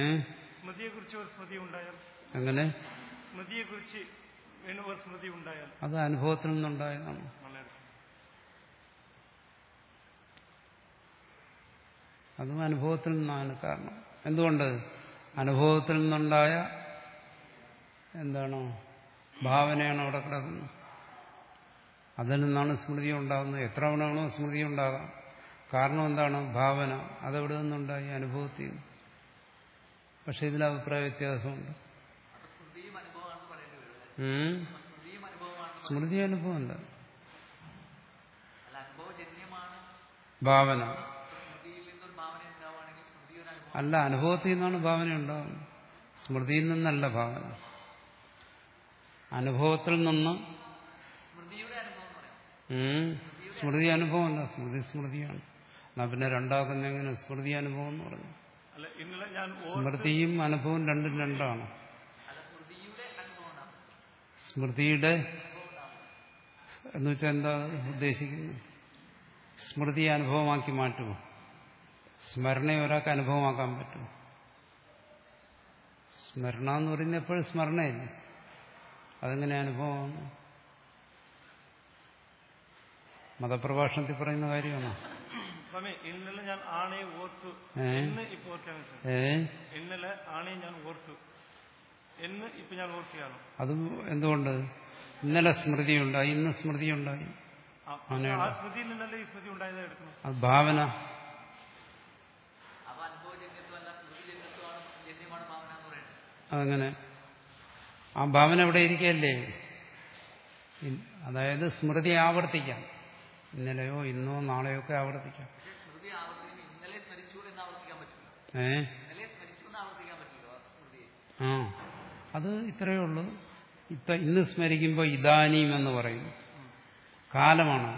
അങ്ങനെ അത് അനുഭവത്തിൽ നിന്നുണ്ടായതാണ്. അതും അനുഭവത്തിൽ നിന്നാണ് കാരണം. എന്തുകൊണ്ട്? അനുഭവത്തിൽ നിന്നുണ്ടായ എന്താണോ ഭാവനയാണ് അവിടെ കിടക്കുന്നത്. അതിൽ നിന്നാണ് സ്മൃതി ഉണ്ടാകുന്നത്. എത്ര തവണയാണോ സ്മൃതി ഉണ്ടാകാം. കാരണം എന്താണ്? ഭാവന. അതെവിടെ നിന്നുണ്ടായി? അനുഭവത്തിൽ. പക്ഷെ ഇതിൽ അഭിപ്രായ വ്യത്യാസമുണ്ട്. സ്മൃതി അനുഭവമല്ല, ഭാവന അല്ല. അനുഭവത്തിൽ നിന്നാണ് ഭാവന ഉണ്ടാകുന്നത്, സ്മൃതിയിൽ നിന്നല്ല ഭാവന. അനുഭവത്തിൽ നിന്ന് സ്മൃതി അനുഭവമല്ല, സ്മൃതി സ്മൃതിയാണ്. എന്നാ പിന്നെ രണ്ടാക്കുന്ന എങ്ങനെ? സ്മൃതി അനുഭവം എന്ന് പറഞ്ഞു. സ്മൃതിയും അനുഭവം രണ്ടും രണ്ടാണ്. സ്മൃതിയുടെ എന്ന് വെച്ചാൽ എന്താ ഉദ്ദേശിക്കുന്നത്? സ്മൃതിയെ അനുഭവമാക്കി മാറ്റുമോ? സ്മരണയെ ഒരാൾക്ക് അനുഭവമാക്കാൻ പറ്റുമോ? സ്മരണ എന്ന് പറയുന്നത് എപ്പോഴും സ്മരണയില്ലേ? അതെങ്ങനെ അനുഭവമാണ്? മതപ്രഭാഷണത്തിൽ പറയുന്ന കാര്യമാണോ? ഇന്നലെ ഞാൻ ആണയെ ഓർത്തു ഇന്നലെ ആണയെ ഞാൻ ഓർത്തു എന്ന് ഇപ്പൊ ഞാൻ ഓർക്കുകയാണ്. അത് എന്തുകൊണ്ട്? ഇന്നലെ സ്മൃതി ഉണ്ടായി, ഇന്ന് സ്മൃതി ഉണ്ടായി. സ്മൃതിയിൽ നിന്നല്ലേ ഈ സ്മൃതി ഉണ്ടായത് എടുക്കുന്നു. അത് ഭാവന. അതങ്ങനെ ആ ഭാവന എവിടെ ഇരിക്കല്ലേ? അതായത് സ്മൃതി ആവർത്തിക്കാം. ഇന്നലെയോ ഇന്നോ നാളെയോ ഒക്കെ ആവർത്തിക്കാം. ഏ ആ അത് ഇത്രയേ ഉള്ളൂ. ഇത്ത ഇന്ന് സ്മരിക്കുമ്പോൾ ഇദാനീം എന്ന് പറയും. കാലമാണ്.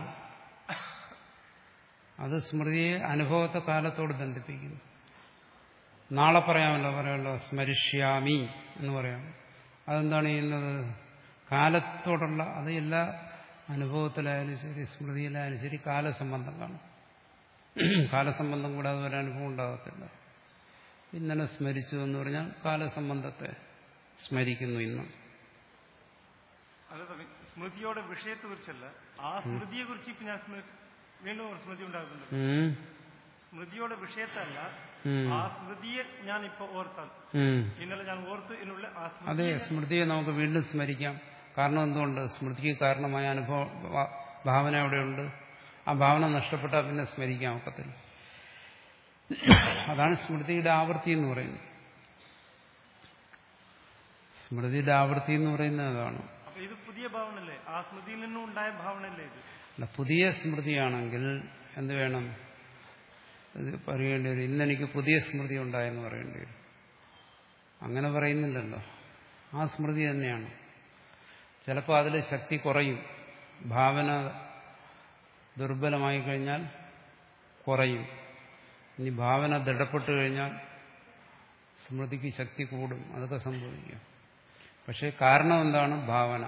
അത് സ്മൃതിയെ അനുഭവത്തെ കാലത്തോട് ബന്ധിപ്പിക്കുന്നു. നാളെ പറയാമല്ലോ, പറയാമല്ലോ സ്മരിഷ്യാമി എന്ന് പറയാം. അതെന്താണ് ചെയ്യുന്നത്? കാലത്തോടുള്ള, അത് എല്ലാ അനുഭവത്തിലായാലും ശരി സ്മൃതിയിലായാലും ശരി കാലസംബന്ധം കാണും. കാലസംബന്ധം കൂടാതെ ഒരു അനുഭവം ഉണ്ടാകത്തില്ല. ഇന്നലെ സ്മരിച്ചു എന്ന് പറഞ്ഞാൽ കാലസംബന്ധത്തെ സ്മരിക്കുന്നു ഇന്ന്. അത് സ്മൃതിയുടെ വിഷയത്തെ കുറിച്ചല്ല, ആ സ്മൃതിയെ കുറിച്ച് ഇപ്പൊ ഞാൻ വീണ്ടും ഒരു സ്മൃതി ഉണ്ടാകുന്നുണ്ട്. സ്മൃതിയുടെ വിഷയത്തല്ല, ആ സ്മൃതിയെ ഞാൻ ഇപ്പൊ ഓർത്താൽ ഇന്നലെ ഞാൻ ഓർത്ത് എന്നുള്ള ആ അതെ, സ്മൃതിയെ നമുക്ക് വീണ്ടും സ്മരിക്കാം. കാരണം എന്തുകൊണ്ട്? സ്മൃതിക്ക് കാരണമായ അനുഭവ ഭാവന എവിടെയുണ്ട്? ആ ഭാവന നഷ്ടപ്പെട്ടാൽ പിന്നെ സ്മരിക്കാൻ ഒക്കത്തില്ല. അതാണ് സ്മൃതിയുടെ ആവൃത്തി എന്ന് പറയുന്നത്. സ്മൃതിയുടെ ആവൃത്തി എന്ന് പറയുന്നത് അതാണ്. അപ്പൊ ഇത് പുതിയ ഭാവനല്ലേ? ആ സ്മൃതിയിൽ നിന്നും ഉണ്ടായ ഭാവനല്ലേ ഇത്? അല്ല, പുതിയ സ്മൃതിയാണെങ്കിൽ എന്ത് വേണം? ഇത് പറയേണ്ടി വരും, ഇന്നെനിക്ക് പുതിയ സ്മൃതി ഉണ്ടായെന്ന് പറയേണ്ടി വരും. അങ്ങനെ പറയുന്നില്ലല്ലോ, ആ സ്മൃതി തന്നെയാണ്. ചിലപ്പോൾ അതിൽ ശക്തി കുറയും. ഭാവന ദുർബലമായി കഴിഞ്ഞാൽ കുറയും. ഇനി ഭാവന ദൃഢപ്പെട്ടു കഴിഞ്ഞാൽ സ്മൃതിക്ക് ശക്തി കൂടും. അതൊക്കെ സംഭവിക്കും. പക്ഷേ കാരണം എന്താണ്? ഭാവന.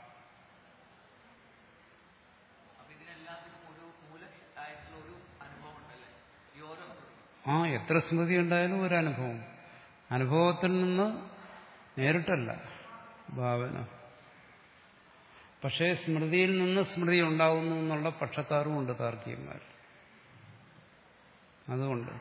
ആ എത്ര സ്മൃതി ഉണ്ടായാലും ഒരു അനുഭവം. അനുഭവത്തിൽ നിന്ന് നേരിട്ടല്ല ഭാവന. പക്ഷേ സ്മൃതിയിൽ നിന്ന് സ്മൃതി ഉണ്ടാകുന്നു എന്നുള്ള പക്ഷക്കാരും ഉണ്ട് താർക്കികന്മാർ. അതുകൊണ്ട്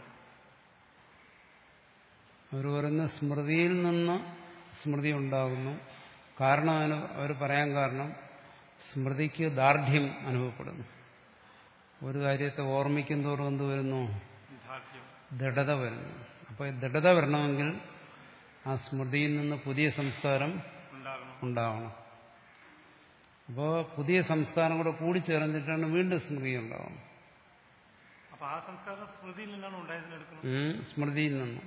അവർ പറയുന്ന സ്മൃതിയിൽ നിന്ന് സ്മൃതി ഉണ്ടാകുന്നു. കാരണം അവർ പറയാൻ കാരണം സ്മൃതിക്ക് ദാർഢ്യം അനുഭവപ്പെടുന്നു. ഒരു കാര്യത്തെ ഓർമ്മിക്കും തോറും എന്ത് വരുന്നു? ദൃഢത വരുന്നു. അപ്പോൾ ദൃഢത വരണമെങ്കിൽ ആ സ്മൃതിയിൽ നിന്ന് പുതിയ സംസ്കാരം ഉണ്ടാവണം. അപ്പോൾ പുതിയ സംസ്കാരം കൂടെ കൂടിച്ചേർന്നിട്ടാണ് വീണ്ടും സ്മൃതി ഉണ്ടാവുന്നത്. സ്മൃതിയിൽ നിന്ന്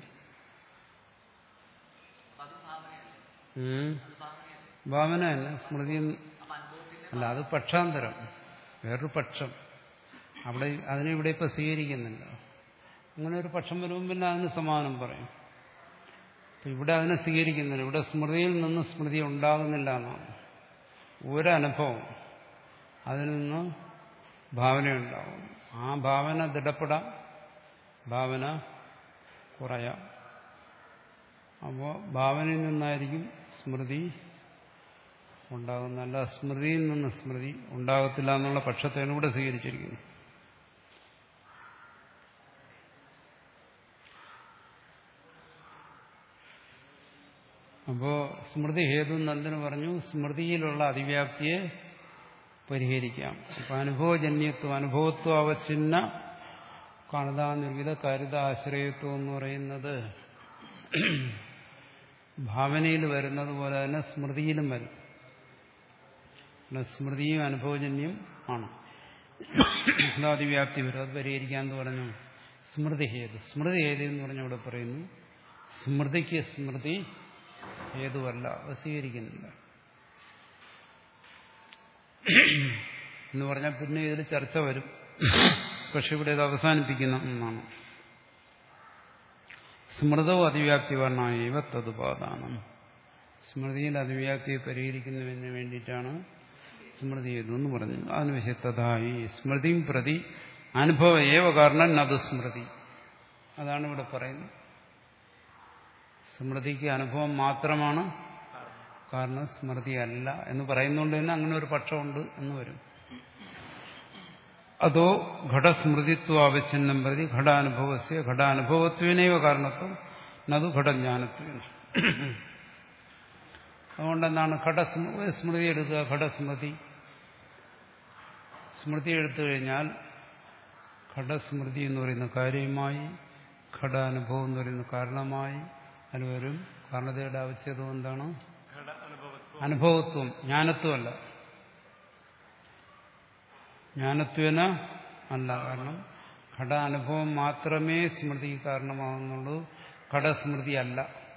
ഭാവന അല്ല, സ്മൃതി അല്ല. അത് പക്ഷാന്തരം, വേറൊരു പക്ഷം. അവിടെ അതിനിവിടെ ഇപ്പം സ്വീകരിക്കുന്നില്ല. അങ്ങനെ ഒരു പക്ഷം വരുമ്പോൾ പിന്നെ അതിന് സമാനം പറയും. ഇവിടെ അതിനെ സ്വീകരിക്കുന്നില്ല. ഇവിടെ സ്മൃതിയിൽ നിന്ന് സ്മൃതി ഉണ്ടാകുന്നില്ല എന്നാണ്. ഒരനുഭവം അതിൽ നിന്ന് ഭാവനയുണ്ടാകും. ആ ഭാവന ദൃഢപ്പെടാം, ഭാവന കുറയാം. അപ്പോൾ ഭാവനയിൽ നിന്നായിരിക്കും സ്മൃതി ഉണ്ടാകുന്നത്. അല്ല സ്മൃതിയിൽ നിന്ന് സ്മൃതി ഉണ്ടാകത്തില്ല എന്നുള്ള പക്ഷത്തെയാണ് ഇവിടെ സ്വീകരിച്ചിരിക്കുന്നത്. അപ്പോ സ്മൃതി ഹേതു നന്ദന് പറഞ്ഞു സ്മൃതിയിലുള്ള അതിവ്യാപ്തിയെ പരിഹരിക്കാം. അപ്പൊ അനുഭവജന്യത്വം, അനുഭവത്വം അവച്ഛിന്ന കാണുതാ നിർവിധ കാരിത ആശ്രയത്വം എന്ന് പറയുന്നത് ഭാവനയിൽ വരുന്നത് പോലെ തന്നെ സ്മൃതിയിലും വരും. സ്മൃതിയും അനുഭവജന്യം ആണ്. അതിവ്യാപ്തി വരും. അത് പരിഹരിക്കാൻ എന്ന് പറഞ്ഞു സ്മൃതി ഹേതു. സ്മൃതി ഹേതു എന്ന് പറഞ്ഞ ഇവിടെ പറയുന്നു സ്മൃതിക്ക് സ്മൃതി ഹേതുവല്ല, അത് സ്വീകരിക്കുന്നില്ല എന്ന് പറഞ്ഞാൽ പിന്നെ ഇതിൽ ചർച്ച വരും. പക്ഷെ ഇവിടെ ഇത് അവസാനിപ്പിക്കുന്ന ഒന്നാണ്. സ്മൃതോ അതിവ്യാപ്തി വർണ്ണായവ തതുപാദാനം. സ്മൃതിയിൽ അതിവ്യാപ്തിയെ പരിഹരിക്കുന്നതിന് വേണ്ടിയിട്ടാണ് സ്മൃതി ഹേതു എന്ന് പറഞ്ഞത്. അതിന് വിശുദ്ധതായി സ്മൃതിയും പ്രതി അനുഭവ ഏവ കാരണം നതു സ്മൃതി. അതാണ് ഇവിടെ പറയുന്നത്. സ്മൃതിക്ക് അനുഭവം മാത്രമാണ് കാരണം, സ്മൃതി അല്ല എന്ന് പറയുന്നതുകൊണ്ട് തന്നെ അങ്ങനെ ഒരു പക്ഷമുണ്ട് എന്ന് വരും. അതോ ഘടസ്മൃതിത്വ ആവശ്യന്നം പ്രതി ഘടാനുഭവസ്യ ഘടാനുഭവത്വേനൈവ കാരണത്വം നതു ഘടജ്ഞാനത്വേന. അതുകൊണ്ടെന്താണ് ഘടസ്മൃതി സ്മൃതി എടുക്കുക. ഘടസ്മൃതി സ്മൃതി എടുത്തു കഴിഞ്ഞാൽ ഘടസ്മൃതി എന്ന് പറയുന്ന കാര്യമായി, ഘടാനുഭവം എന്ന് പറയുന്ന കാരണമായി അതിൽ വരും. കാരണതയുടെ ആവശ്യകത എന്താണ്? അനുഭവത്വം, ജ്ഞാനത്വമല്ല. ജ്ഞാനത്വേന അല്ല. കാരണം ഘടാനുഭവം മാത്രമേ സ്മൃതിക്ക് കാരണമാകുന്നുള്ളൂ, ഘടസ്മൃതി അല്ല.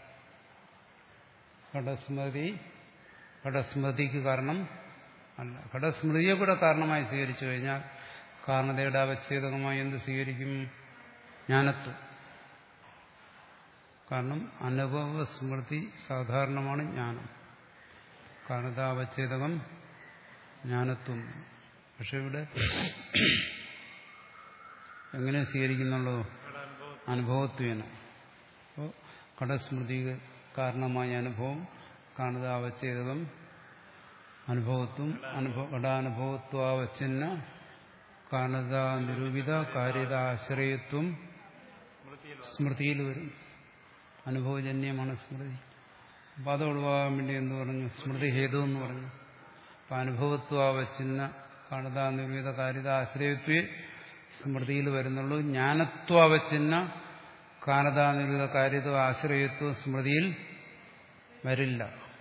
ഘടസ്മൃതി ഘടസ്മൃതിക്ക് കാരണം അല്ല. ഘടസ്മൃതിയെ കൂടെ കാരണമായി സ്വീകരിച്ചു കഴിഞ്ഞാൽ കാരണതയുടെ അവച്ഛേദകമായി എന്ത് സ്വീകരിക്കും? ജ്ഞാനത്വം. കാരണം അനുഭവ സ്മൃതി സാധാരണമാണ് ജ്ഞാനം. കാരണതാവച്ഛേദകം ജ്ഞാനത്വം. പക്ഷെ ഇവിടെ എങ്ങനെ സ്വീകരിക്കുന്നുള്ളൂ? അനുഭവത്വേന. അപ്പോൾ ഘടസ്മൃതി കാരണമായ അനുഭവം, കാരണതാവച്ഛേദകം അനുഭവത്വം, അനുഭവ ഘടാനുഭവത്വാവച്ഛിന്ന കാരണത നിരൂപിത കാര്യത ആശ്രയത്വം സ്മൃതിയിൽ വരും. അനുഭവജന്യമാണ് സ്മൃതി. അപ്പം അത് ഒഴിവാകാൻ വേണ്ടി എന്ത് പറഞ്ഞു? സ്മൃതി ഹേതു എന്ന് പറഞ്ഞു. അപ്പം അനുഭവത്വാവച്ഛിന്ന കാരണത നിരൂപിത കാര്യത ആശ്രയത്വേ സ്മൃതിയിൽ വരുന്നുള്ളൂ. ജ്ഞാനത്വാവച്ഛിന്ന കാരണത നിരൂപിത കാര്യത ആശ്രയത്വം സ്മൃതിയിൽ വരില്ല.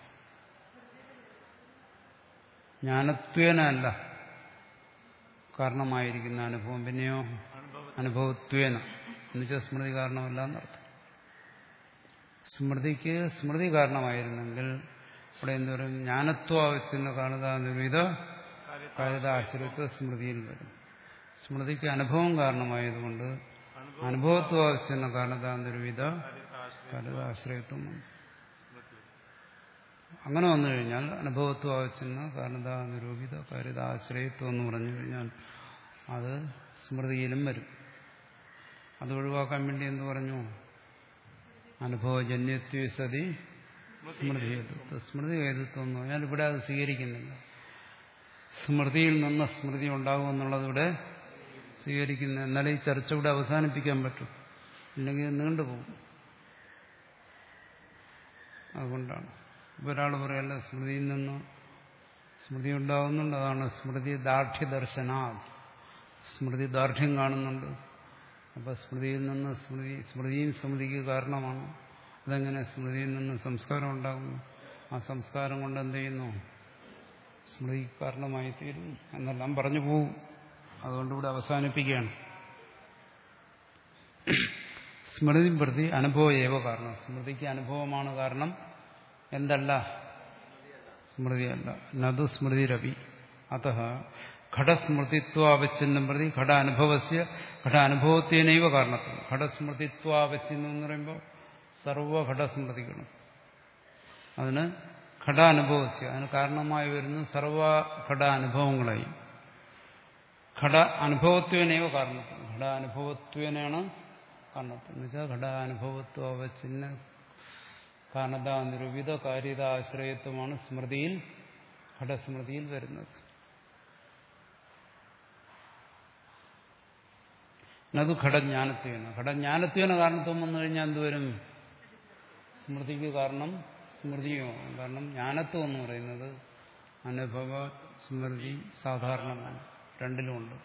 ജ്ഞാനത്വേനല്ല കാരണമായിരിക്കുന്ന അനുഭവം, പിന്നെയോ അനുഭവത്വേന എന്നുവെച്ചാൽ സ്മൃതി കാരണമല്ല എന്നർത്ഥം. സ്മൃതിക്ക് സ്മൃതി കാരണമായിരുന്നെങ്കിൽ ഇവിടെ എന്ത് പറയും? ജ്ഞാനത്വാവച്ഛിന്ന കാരണത നിരൂപിത കാര്യത ആശ്രയത്വ സ്മൃതിയിൽ വരും. സ്മൃതിക്ക് അനുഭവം കാരണമായതുകൊണ്ട് അനുഭവത്വാവച്ഛിന്ന കാരണത നിരൂപിത കാര്യത ആശ്രയത്വം. അങ്ങനെ വന്നു കഴിഞ്ഞാൽ അനുഭവത്വാവച്ഛിന്ന കാരണത നിരൂപിത കാര്യത ആശ്രയത്വം എന്ന് പറഞ്ഞു കഴിഞ്ഞാൽ അത് സ്മൃതിയിലും വരും. അത് ഒഴിവാക്കാൻ വേണ്ടി എന്ത് പറഞ്ഞു? അനുഭവജന്യത്വ സതി സ്മൃതി ഹേതുത്വം. സ്മൃതി ഹേതുത്വം എന്ന് പറഞ്ഞാൽ ഇവിടെ അത് സ്വീകരിക്കുന്നില്ല. സ്മൃതിയിൽ നിന്ന് സ്മൃതി ഉണ്ടാകുമെന്നുള്ളത് ഇവിടെ സ്വീകരിക്കുന്നു. എന്നാലേ ഈ ചർച്ച ഇവിടെ അവസാനിപ്പിക്കാൻ പറ്റും, ഇല്ലെങ്കിൽ നീണ്ടുപോകും. അതുകൊണ്ടാണ് ഇപ്പൊ ഒരാൾ പറയല്ല സ്മൃതിയിൽ നിന്ന് സ്മൃതി ഉണ്ടാകുന്നുണ്ട്, അതാണ് സ്മൃതി ദാർഢ്യ ദർശന. സ്മൃതി ദാർഢ്യം കാണുന്നുണ്ട്. അപ്പൊ സ്മൃതിയിൽ നിന്ന് സ്മൃതി സ്മൃതിയും സ്മൃതിക്ക് കാരണമാണ്. അതെങ്ങനെ സ്മൃതിയിൽ നിന്ന് സംസ്കാരം ഉണ്ടാകുന്നു? ആ സംസ്കാരം കൊണ്ട് എന്ത് ചെയ്യുന്നു? സ്മൃതി കാരണമായി തീരുന്നു എന്നെല്ലാം പറഞ്ഞു പോവും. അതുകൊണ്ട് ഇവിടെ അവസാനിപ്പിക്കുകയാണ്. സ്മൃതി പ്രതി അനുഭവ ഏവ കാരണം. സ്മൃതിക്ക് അനുഭവമാണ് കാരണം, എന്തല്ല? സ്മൃതിയല്ല. നതു സ്മൃതിരപി. അത ഘടസ്മൃതിത്വാവച്ഛിന്നം പ്രതി ഘട അനുഭവസ്യ ഘട അനുഭവത്വേനൈവ കാരണത്വം. ഘടസ്മൃതിത്വാവച്ഛിന്നം എന്ന് പറയുമ്പോൾ സർവഘടസ്മൃതികളും അതിന് ഘടാനുഭവസ്യ അതിന് കാരണമായി വരുന്ന സർവഘട അനുഭവങ്ങളായി. ഘട അനുഭവത്വേനൈവ കാരണത്വം. ഘട അനുഭവത്വേനാണ് കാരണത്വം എന്ന് വെച്ചാൽ ഘടാനുഭവത്വാവച്ഛിന്ന കാരണത നിരൂപിത കാര്യത ആശ്രയത്വമാണ് സ്മൃതിയിൽ ഘടസ്മൃതിയിൽ വരുന്നത്. അത് ഘടജ്ഞാനത്വേന. ഘടജ്ഞാനത്വേന കാരണത്വം വന്നു കഴിഞ്ഞാൽ എന്തുവരും? സ്മൃതിക്ക് കാരണം സ്മൃതിയോ. കാരണം ജ്ഞാനത്വം എന്ന് പറയുന്നത് അനുഭവ സ്മൃതി സാധാരണമാണ്, രണ്ടിലുമുണ്ട്.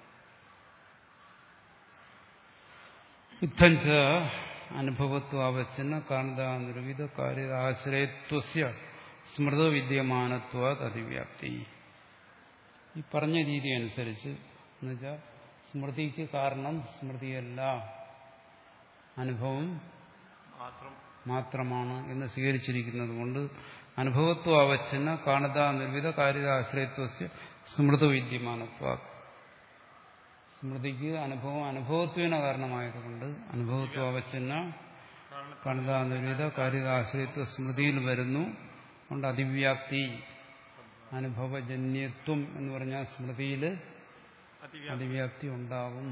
ഇത്തഞ്ച അനുഭവത്വാവച്ഛിന്ന കാരണത നിരൂപിത കാര്യ ആശ്രയത്വസ്യ സ്മൃത വിദ്യമാനത്വാത് അതിവ്യാപ്തി. ഈ പറഞ്ഞ രീതി അനുസരിച്ച് എന്നുവെച്ചാൽ സ്മൃതിക്ക് കാരണം സ്മൃതിയല്ല, അനുഭവം മാത്രമാണ് എന്ന് സ്വീകരിച്ചിരിക്കുന്നത് കൊണ്ട് അനുഭവത്വാവച്ഛിന്ന കാരണത നിർവിധ കാര്യ ആശ്രയത്വസ്യ സ്മൃത വിദ്യമാനത്വാത്. സ്മൃതിക്ക് അനുഭവം അനുഭവത്വേന കാരണമായതുകൊണ്ട് അനുഭവത്വാവച്ഛിന്ന കാരണത നിർവിധ കാര്യ ആശ്രയത്വ സ്മൃതിയിൽ വരുന്നു. കൊണ്ട് അതിവ്യാപ്തി അനുഭവജന്യത്വം എന്ന് പറഞ്ഞാൽ സ്മൃതിയിൽ അതിവ്യാപ്തി ഉണ്ടാകും.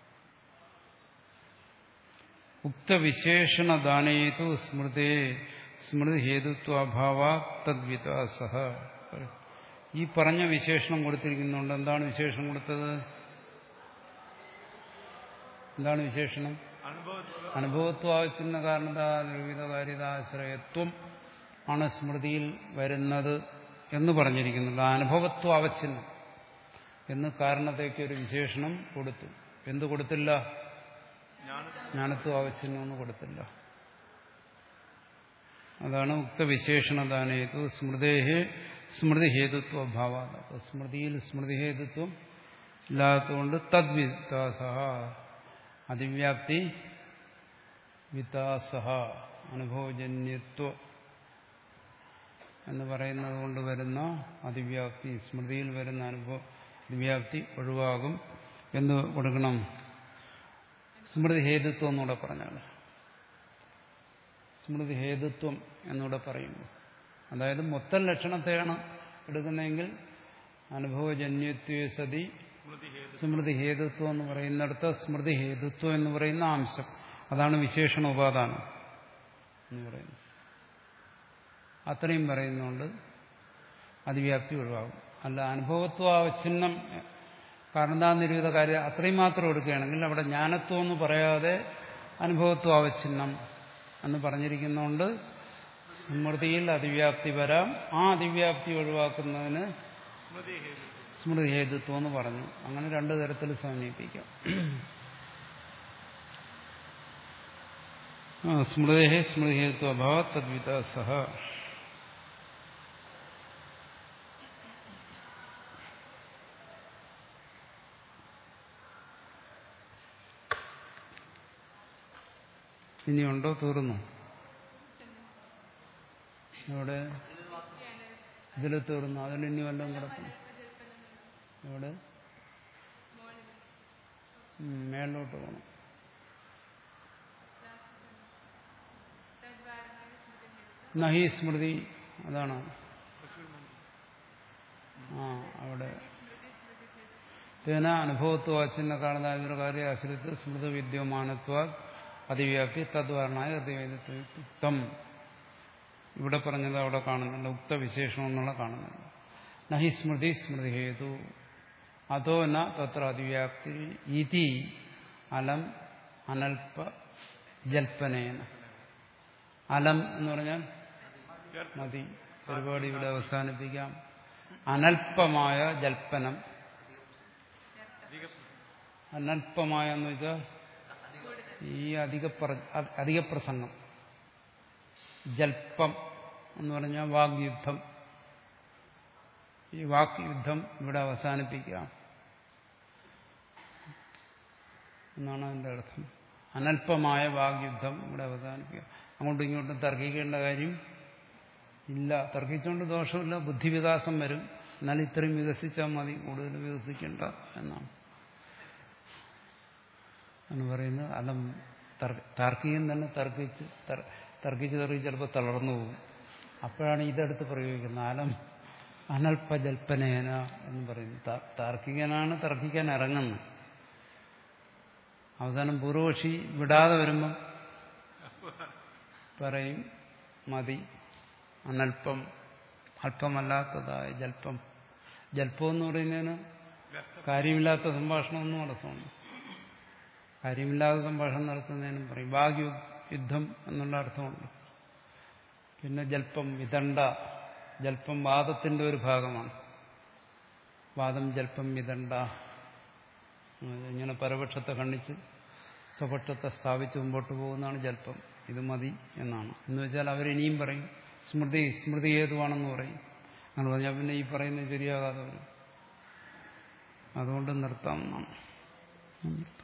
ഉക്തവിശേഷണദാനേതു സ്മൃതേ സ്മൃതി ഹേതുത്വാഭാവ തദ്വിതാസഹ. ഈ പറഞ്ഞ വിശേഷണം കൊടുത്തിരിക്കുന്നുണ്ട്. എന്താണ് വിശേഷണം കൊടുത്തത്? എന്താണ് വിശേഷണം? അനുഭവത്വാവച്ഛിന്ന കാരണത നിരൂപിത കാര്യതാശ്രയത്വം ആണ് സ്മൃതിയിൽ വരുന്നത് എന്ന് പറഞ്ഞിരിക്കുന്നുണ്ട്. അനുഭവത്വാവച്ഛിന്നം എന്ന് കാരണത്തേക്ക് ഒരു വിശേഷണം കൊടുത്തു. എന്ത് കൊടുത്തില്ല? ജ്ഞാനത്വാവച്ഛിന്നം എന്ന് കൊടുത്തില്ല. അതാണ് ഉക്തവിശേഷണദാനേതു സ്മൃതേഹേ സ്മൃതി ഹേതുത്വ അഭാവ. അപ്പോൾ സ്മൃതിയിൽ സ്മൃതി ഹേതുത്വം ഇല്ലാത്തതുകൊണ്ട് തദ്വിതാസ അതിവ്യാപ്തി വിതാസ അനുഭവജന്യത്വ എന്ന് പറയുന്നത് കൊണ്ട് വരുന്ന അതിവ്യാപ്തി, സ്മൃതിയിൽ വരുന്ന അനുഭവ അതിവ്യാപ്തി ഒഴിവാകും. എന്ന് കൊടുക്കണം? സ്മൃതി ഹേതുത്വം എന്നൂടെ പറഞ്ഞാൽ സ്മൃതി ഹേതുത്വം എന്നൂടെ പറയുമ്പോൾ അതായത് മൊത്തം ലക്ഷണത്തെയാണ് എടുക്കുന്നെങ്കിൽ അനുഭവജന്യത്വ സതി സ്മൃതി ഹേതു സ്മൃതി ഹേതുത്വം എന്ന് പറയുന്നിടത്ത് സ്മൃതി ഹേതുത്വം എന്ന് പറയുന്ന അംശം, അതാണ് വിശേഷണ ഉപാദാനം എന്ന് പറയുന്നത്. അത്രയും പറയുന്നുണ്ട് അതിവ്യാപ്തി ഒഴിവാകും. അല്ല അനുഭവത്വാവച്ഛിന്നം കാരണതാനിരൂപത കാര്യം അത്രയും മാത്രം എടുക്കുകയാണെങ്കിൽ അവിടെ ജ്ഞാനത്വം എന്ന് പറയാതെ അനുഭവത്വാവച്ഛിന്നം എന്ന് പറഞ്ഞിരിക്കുന്നതുകൊണ്ട് സ്മൃതിയിൽ അതിവ്യാപ്തി വരാം. ആ അതിവ്യാപ്തി ഒഴിവാക്കുന്നതിന് സ്മൃതി ഹേതു സ്മൃതി ഹേതുത്വം എന്ന് പറഞ്ഞു. അങ്ങനെ രണ്ടു തരത്തിൽ സമന്വയിപ്പിക്കാം. സ്മൃതി സ്മൃതി ഹേതുത്വ അഭാവ തദ്വിത സഹ. ഇനിയുണ്ടോ? തീർന്നു? ഇവിടെ ഇതിൽ തീർന്നു. അതിൽ ഇനി വല്ലതും കിടക്കുന്നു? ഇവിടെ മേളിലോട്ട് പോകണം. നഹി സ്മൃതി, അതാണ്. ആ അവിടെ തേന അനുഭവത്വാച്ഛിന്ന കാണുന്ന കാര്യം ആശ്രിത്ത് സ്മൃതി വിദ്യമാനത്വ അതിവ്യാപ്തി തദ്വാരണായ ഹൃദയത്വം. ഇവിടെ പറഞ്ഞത് അവിടെ കാണുന്നുണ്ട്, ഉക്തവിശേഷണം എന്നുള്ള കാണുന്നുണ്ട്. നഹി സ്മൃതി സ്മൃതി ഹേതു അതോ ന തത്ര അതിവ്യാപ്തി ഇതി അലം അനൽപ ജൽപ്പനേന. അലം എന്ന് പറഞ്ഞാൽ മതി, പരിപാടി ഇവിടെ അവസാനിപ്പിക്കാം. അനൽപമായ ജൽപ്പനം, അനൽപമായ എന്ന് വെച്ചാൽ ഈ അധിക അധിക പ്രസംഗം. ജൽപ്പം എന്ന് പറഞ്ഞാൽ വാഗ്യുദ്ധം. ഈ വാക്യുദ്ധം ഇവിടെ അവസാനിപ്പിക്കാം എന്നാണ് അതിന്റെ അർത്ഥം. അനൽപമായ വാഗ്യുദ്ധം ഇവിടെ അവസാനിപ്പിക്കാം. അങ്ങോട്ടും ഇങ്ങോട്ടും തർക്കിക്കേണ്ട കാര്യം ഇല്ല. തർക്കിച്ചുകൊണ്ട് ദോഷമില്ല, ബുദ്ധിവികാസം വരും. എന്നാൽ ഇത്രയും വികസിച്ചാൽ മതി, കൂടുതൽ വികസിക്കേണ്ട എന്നാണ് എന്ന് പറയുന്നത്. അലം താർക്കികൻ തന്നെ തർക്കിച്ച് തർക്കിച്ച് തർക്കിച്ച് ചിലപ്പോൾ തളർന്നു പോകും. അപ്പോഴാണ് ഇതെടുത്ത് പ്രയോഗിക്കുന്നത്. അലം അനൽപജൽപ്പനേന എന്ന് പറയുന്നത്. താർക്കികനാണ് തർക്കിക്കാൻ ഇറങ്ങുന്നത്. അവസാനം പൂർവപക്ഷി വിടാതെ വരുമ്പം പറയും മതി, അനൽപ്പം അല്പമല്ലാത്തതായ ജൽപ്പം. ജൽപ്പം എന്ന് പറയുന്നതിന് കാര്യമില്ലാത്ത സംഭാഷണമെന്നും അർത്ഥമുണ്ട്. കാര്യമില്ലാത്ത സംഭാഷണം നടത്തുന്നതിനും പറയും. വാഗ്യുദ്ധം എന്നുള്ള അർത്ഥമുണ്ട്. പിന്നെ ജൽപ്പം വിദണ്ഡ. ജൽപ്പം വാദത്തിന്റെ ഒരു ഭാഗമാണ്. വാദം ജൽപ്പം വിദണ്ഡ. ഇങ്ങനെ പരപക്ഷത്തെ ഖണ്ഡിച്ച് സ്വപക്ഷത്തെ സ്ഥാപിച്ച് മുമ്പോട്ട് പോകുന്നതാണ് ജൽപ്പം. ഇത് മതി എന്നാണ്. എന്ന് വെച്ചാൽ അവരിനിയും പറയും സ്മൃതി സ്മൃതി ഹേതുവാണെന്ന് പറയും. അങ്ങനെ പറഞ്ഞാൽ പിന്നെ ഈ പറയുന്നത് ശരിയാകാതെ വരും. അതുകൊണ്ട് നിർത്താമെന്നാണ്.